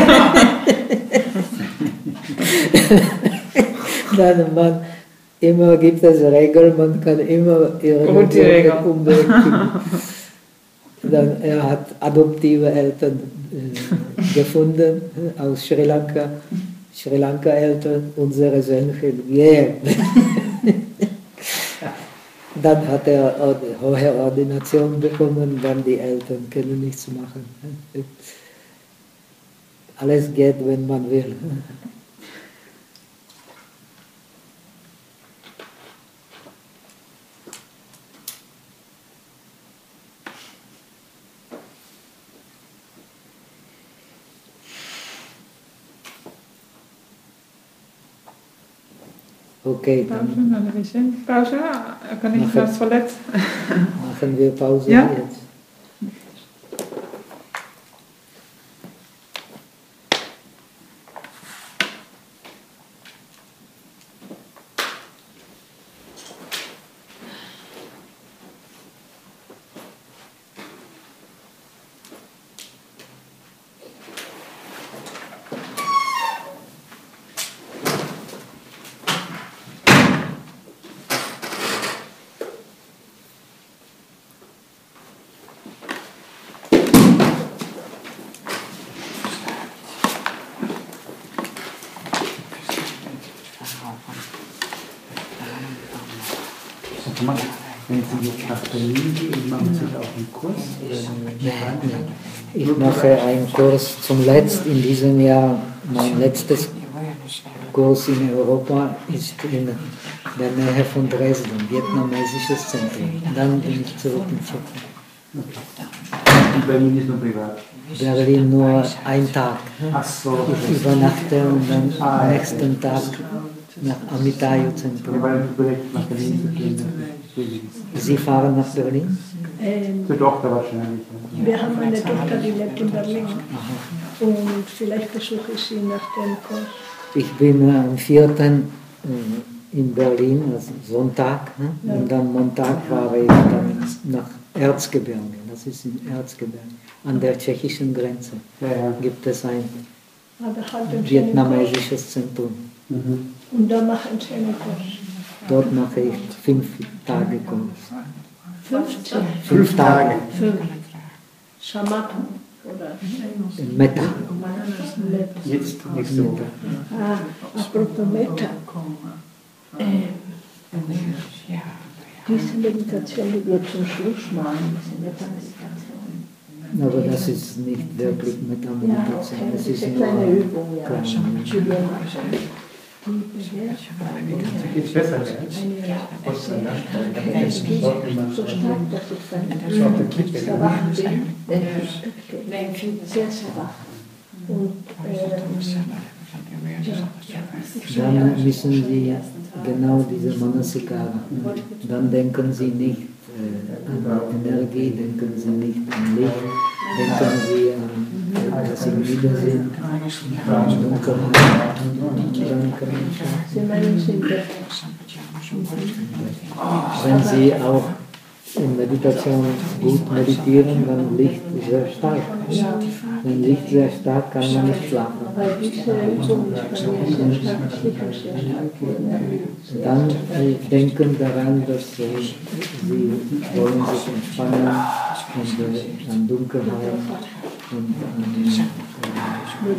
Dann man, immer gibt es Regeln, man kann immer irgendwie umwegen. Dann er hat adoptive Eltern äh, gefunden aus Sri Lanka. Sri Lanka-Eltern, unsere Söhnchen, yeah. Dann hat er eine hohe Ordination bekommen, dann die Eltern können nichts machen. Alles geht, wenn man will. Okay, dann Pause, kann ich das Toilette? Machen wir Pause ja? Jetzt. Wenn Sie jetzt nach Berlin gehen, machen Sie auch einen Kurs? Ich mache einen Kurs zum letzten in diesem Jahr. Mein letztes Kurs in Europa ist in der Nähe von Dresden, vietnamesisches Zentrum. Dann bin ich zurück in Tschechien. Und Berlin ist nur privat? Berlin nur ein Tag. Ach so. Ich übernachte und dann am nächsten Tag nach Amitayo-Zentrum. Nach Berlin zu gehen. Sie fahren nach Berlin? Ähm, Zur Tochter wahrscheinlich. wir haben eine Tochter, die lebt in Berlin. Aha. Und vielleicht besuche ich sie nach dem Kurs. Ich bin äh, am vierten in Berlin, also Sonntag. Ne? Ja. Und dann Montag fahre ich dann nach Erzgebirge. Das ist in Erzgebirge. An der tschechischen Grenze ja, ja. gibt es ein halt vietnamesisches Zentrum. Mhm. Und da machen Sie einen Kurs? Dort mache ich fünf Tage Kurs. fünfzehn? Fünf Tage. Fünf. Samatha oder? Metta. Jetzt, nächste Woche. Ah, apropos Metta. Ähm, diese Meditation, die wir zum Schluss machen, diese Metta-Meditation. Aber das ist nicht wirklich Metta-Meditation. Ja, okay. Das ist eine nur kleine Übung, ja. Kleine. Geht's besser, ja? Okay, so stark, dass ich dann erwacht bin. Sehr, sehr wach. Und ähm, dann müssen Sie genau diese Manasikara. Dann denken Sie nicht äh, an Energie, denken Sie nicht an Licht, denken Sie an, dass Sie müde sind, an Dunkelheit. Sie meinen, Sie sind Wenn Sie auch in Meditation gut meditieren, dann Licht sehr stark. Wenn Licht sehr stark, kann man nicht schlafen. Aber diese Übung ist bei mir sehr stark, das Licht ist sehr stark. Dann äh, denken daran, dass äh, Sie wollen sich entspannen und äh, an Dunkelheit und an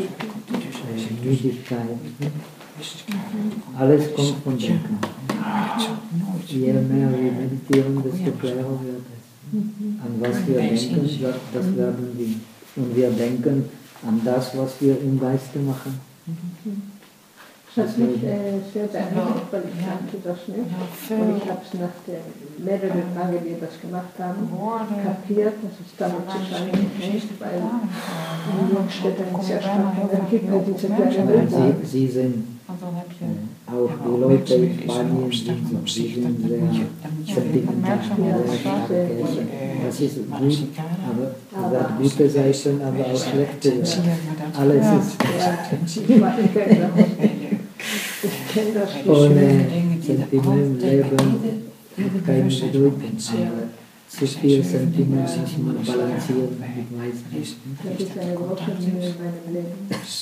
äh, Müdigkeit. Alles kommt von Denken. zo, nooit. Je mehr wir meditieren, desto klarer wird es. An was wir denken, das, das werden wir. Und wir denken an das, was wir im Geiste machen. Das hat mich äh, sehr beeindruckt, weil ich kannte das nicht. Ja, Und veel ich habe es nach den mehreren Tagen, die wir das gemacht haben, woorden. kapiert, dass es damit zusammenhängt, weil in Jungstädten sehr stark gibt es diese kleinen Weil Höhlen. sie, sie sind Want dan heb je äh, auch ja, die ook Leute mensen in die zo'n Spanien opstelling sind so, op sie zich, sind dan sehr moet je, dan moet je sentimental, opmerkzaam sehr starke. Das ist gut, aber es hat gute Seiten, aber auch schlechte Seiten. Alles ist Ich war in Köln. Ich kenne das nicht. ohne Sentiment leben hat keine Bedeutung. Aber zu viel Sentiment muss man balancieren mit Weisheit. Das ist eine große Mühe in meinem Leben.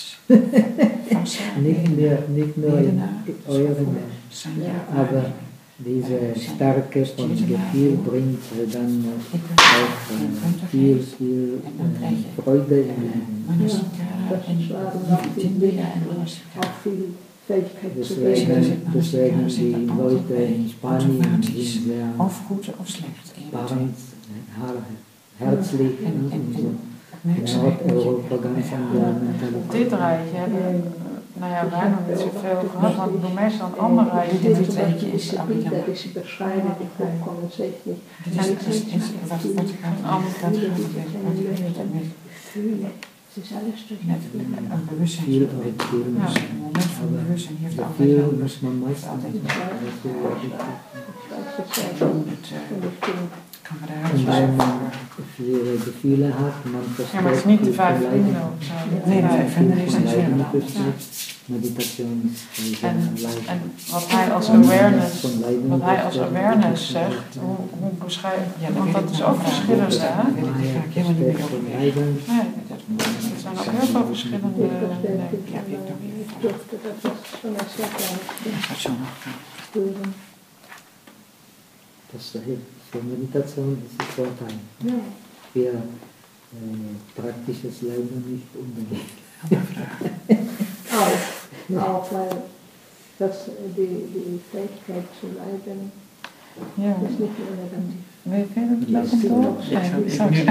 Nicht nur, nicht nur in eurem Leben, aber diese Stärke von Gefühl bringt dann auch äh, viel, viel äh, Freude im Leben. Ja, das ist wahr und auch viel Wissen und auch viel Fähigkeit zu Deswegen, reden. deswegen die Leute in Spanien sind sehr Of goed of slecht. barend, herzlich und so. In Nordeuropa ganz andere Mentalität. Dit rijtje hebben, nou ja, wij nog niet zoveel gehad, want ik doe meestal een ander rijtje. Dit Dit zum is Beispiel diese Bilder, diese Beschreibung, die vorkommen, sehe ich nicht. Dit is, is, is wat, wat ik aan Een ander dat Gefühle, gaat die met, sich wat ik einen weet, met, Gefühle. Es ist alles durch met Gefühle. een Viel bewustzijn. auch Gefühl. Ja. Een moment van bewustzijn heeft altijd Gefühl wel muss man meistens Ich weiß, das ist sehr wichtig. ich weiß das selber. het uh, Und ich bin kan me Und daar wenn man viele Gefühle hat, man Ja, maar het is niet de vijf vrienden of zo. Nee, de vijf vrienden is von niet Leiden zo. betrifft, Meditation ist sehr En, leicht. en wat hij als awareness, Von Leiden wat hij als betrifft, awareness Meditation zegt, hoe, hoe beschrijft, Ja, dat want weet dat ik is nog. ook verschillend, hè? Dat weet ik vaak helemaal niet meer von over. Leiden. Nee, er zijn ook heel veel verschillende ich verstehe, dingen. ich, aber ich durfte das schon als sehr kleines Dat zo nog gaan. spüren. Das hilft. Für Meditation ist es Vorteil. Ja. Für äh, praktisches Leben nicht unbedingt. Auch, auch weil das, die, die Fähigkeit zu leiden Ja, ist nicht nur negativ. weet je dat Ja, dat is komt ook. op? Ja, Nee, ik ik zou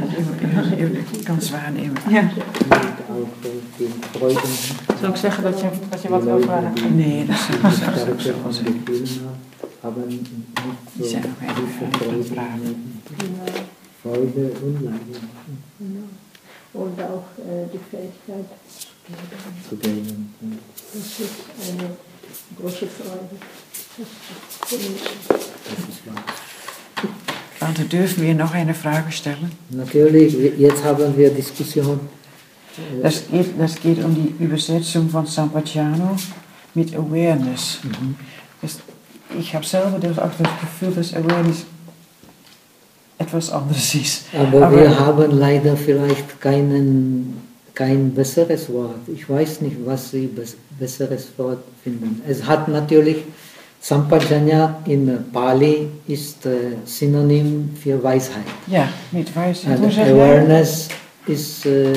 ik kan zwaar nemen. Ja. Mit auch äh, den Freuden. Zou ik zeggen dat je, dat je wat wil vragen? Nee, dat is die dat is Stärke zo. von Gefühlen haben nicht so Die zijn nog tiefe even Freude vragen. im Leben. Genau, Freude und Leiden genau. Und auch äh, die Fähigkeit zu geben. zu geben. Das ist eine große Freude. Das ist für mich. Das ist wahr. Warte, dürfen wir noch eine Frage stellen? Natürlich, jetzt haben wir Diskussion. Das geht, das geht um die Übersetzung von Sampagnano mit Awareness. Mhm. Das, ich habe selber das auch das Gefühl, dass Awareness etwas anderes ist. Aber, Aber- wir haben leider vielleicht keinen, kein besseres Wort. Ich weiß nicht, was Sie bes besseres Wort finden. Es hat natürlich, Sampajanya in Pali ist äh, Synonym für Weisheit. Ja, mit Weisheit. And Hoe zeg jij? awareness is äh,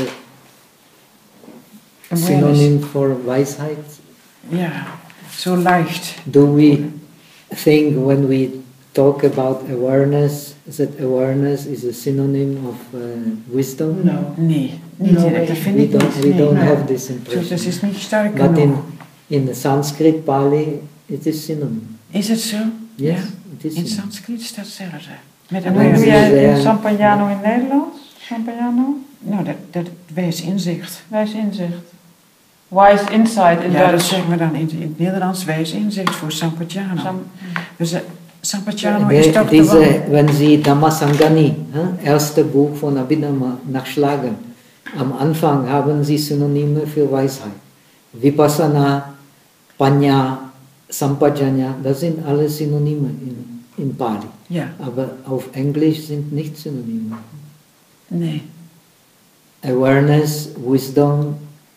Awareness. synonym for Weisheit. Ja, zo leicht. Do we think when we talk about awareness that awareness is a synonym of uh, wisdom? No. Nee, niet No, direct. Dat vind We ik don't, niet. we Nee. don't Nee. have this Zo, impression. dat is niet sterk But in, genoeg. in the Sanskrit Pali, it is synonym. Is het zo? Yes, Ja. it is In synonym. Sanskriet is dat hetzelfde. Met En Maar hoe doe ze awareness. jij in zijn- Sampagnano in Nederlands? Sampagnano? Nou, dat, dat wijs inzicht. Wijs inzicht. Wise insight in Ja, dat Duits. zeggen we dan in, in het Nederlands wijs inzicht voor Sampagnano. Sam- Dus uh, Sampagnano Nee, is toch de diese, one. wenn Sie Dhammasangani, hä, erste Buch von Abhidhamma, nachschlagen, am Anfang haben Sie Synonyme für Weisheit. Vipassana, Panya, Sampajanya, das sind alle Synonyme in, in Pali. Ja, Aber auf Englisch sind nicht Synonyme. nee. Awareness, wisdom,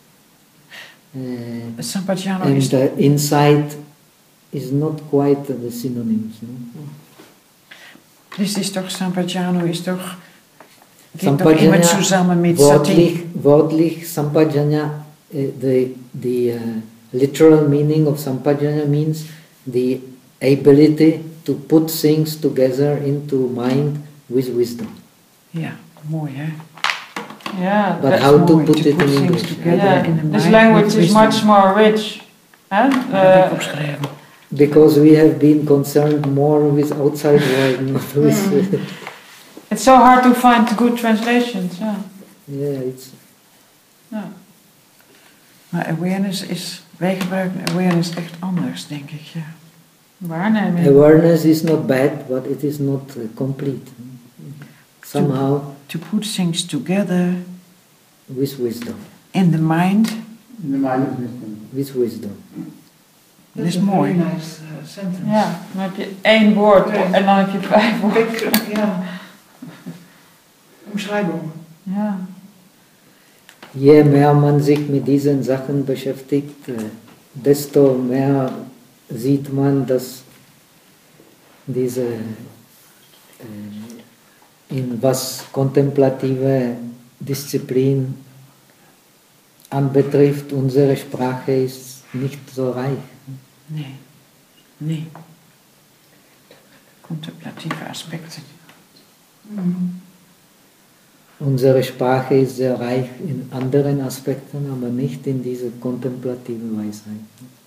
uh, Sampagnano and is... uh, insight is not quite the synonyms. No? Dit is toch, Sampagnano is toch... Geht doch Sampajanya, immer zusammen mit Sati. Wörtlich, wörtlich Sampajanya, uh, the, the uh, literal meaning of Sampajanya means the ability to put things together into mind with wisdom. Ja, mooi hè. Yeah, But that's how to mooi, put to it put in things English? together. yeah. in the This mind language with is wisdom. much more rich. Huh? Dat heb ik Uh, opgeschreven. Because we have been concerned more with outside world, not with. Mm. it's so hard to find good translations. Yeah. Yeah, it's. Yeah. Maar awareness is, wij gebruiken awareness echt anders, denk ik. Ja. Waarneming. Awareness is not bad, but it is not uh, complete. Somehow, To put things together with wisdom, in the mind, In the mind of wisdom. with wisdom. dat That's is a very mooi. nice uh, sentence. Ja, dan heb je één woord Ja. en dan heb je vijf woorden. Big, ja. Umschreibung. Ja. Je mehr man sich mit diesen Sachen beschäftigt, äh, desto mehr sieht man, dass diese, äh, in was kontemplative Disziplin anbetrifft, unsere Sprache ist nicht so reich. Nee, nee. Contemplatieve aspecten. Mhm. Unsere Sprache ist sehr reich in anderen Aspekten, aber nicht in dieser kontemplativen Weisheit.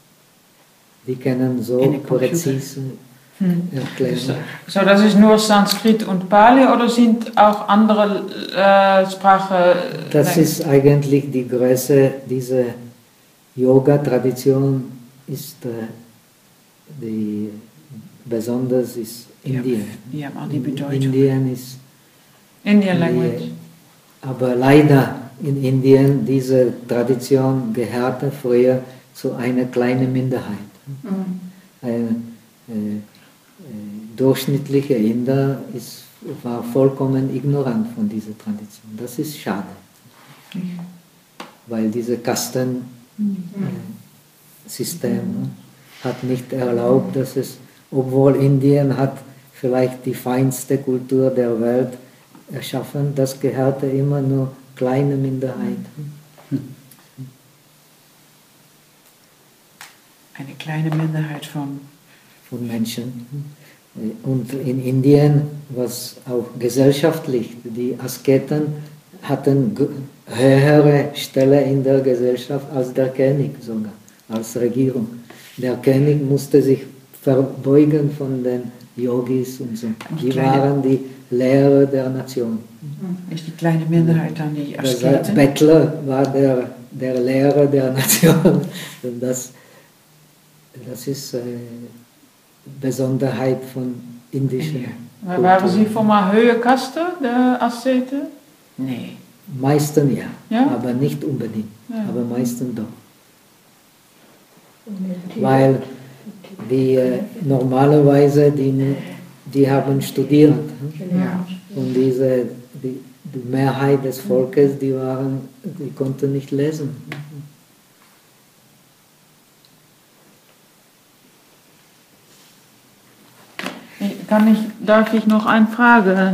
Die können so In der Computer. präzise Hm. erklären. So, das ist nur Sanskrit und Pali oder sind auch andere äh, Sprachen? Das ist eigentlich die Größe dieser Yoga-Tradition, ist äh, die besonders ist Indien. Die haben al die Bedeutung. Indien ist Indian language. die, aber leider in Indien diese Tradition gehörte früher zu einer kleinen Minderheit. Mhm. Ein äh, äh, durchschnittlicher Inder ist, war vollkommen ignorant von dieser Tradition. Das ist schade, weil dieses Kastensystem Mhm. hat nicht erlaubt, dass es, obwohl Indien hat vielleicht die feinste Kultur der Welt erschaffen, das gehörte immer nur kleine Minderheit. Eine kleine Minderheit von. Von Menschen. Und in Indien, was auch gesellschaftlich, die Asketen hatten g- höhere Stelle in der Gesellschaft als der König sogar, als Regierung. Der König musste sich verbeugen von den Yogis und so. Die waren die Lehrer der Nation. Is die kleine minderheid dan die Der asketen? Bettler war der, der Lehrer der Nation. Und das, das ist äh, Besonderheit von indischen Maar waren sie von einer höheren Kaste, der Aszeten? Nee. Meisten ja, Ja? aber nicht unbedingt, Ja. aber meisten doch. Und in Tibet- Weil die äh, normalerweise, die, die haben studiert hm? Ja. und diese, die, die Mehrheit des Volkes, die, waren, die konnten nicht lesen. Kann ich, darf ich noch eine Frage?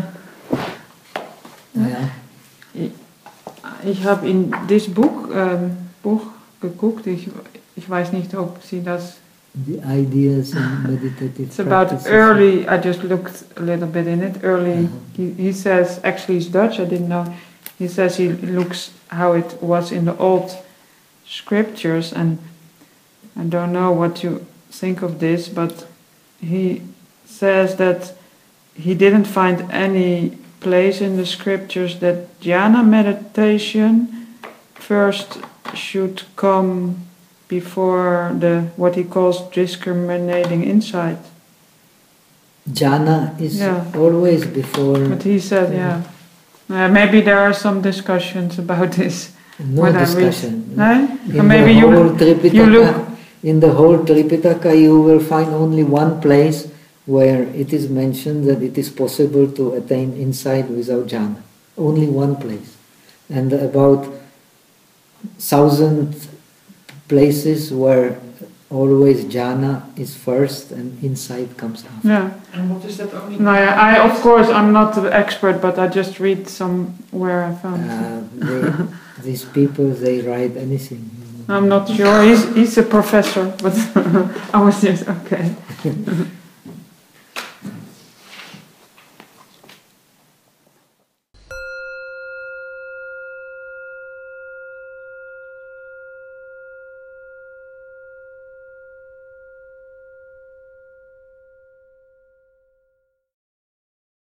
Ja. Ich, ich habe in dieses Buch, ähm, Buch geguckt, ich, ich weiß nicht, ob Sie das... The ideas in meditative It's about practices. early, I just looked a little bit in it, early, he, he says, actually he's Dutch, I didn't know, he says he looks how it was in the old scriptures, and I don't know what you think of this, but he says that he didn't find any place in the scriptures that jhana meditation first should come before the what he calls discriminating insight. Jhana is Yeah. always before. But he said, yeah. Uh, maybe there are some discussions about this. No when I read- discussion. No? In Or maybe the you, whole Tripitaka, you look. in the whole Tripitaka, you will find only one place where it is mentioned that it is possible to attain insight without jhana. Only one place, and about thousand places where always jhana is first and insight comes after. Yeah. En wat is dat ook niet? No, I, of course, I'm not the expert, but I just read somewhere I found. Uh, they, these people, they write anything. You know. I'm not sure. He's, he's a professor, but I was just okay.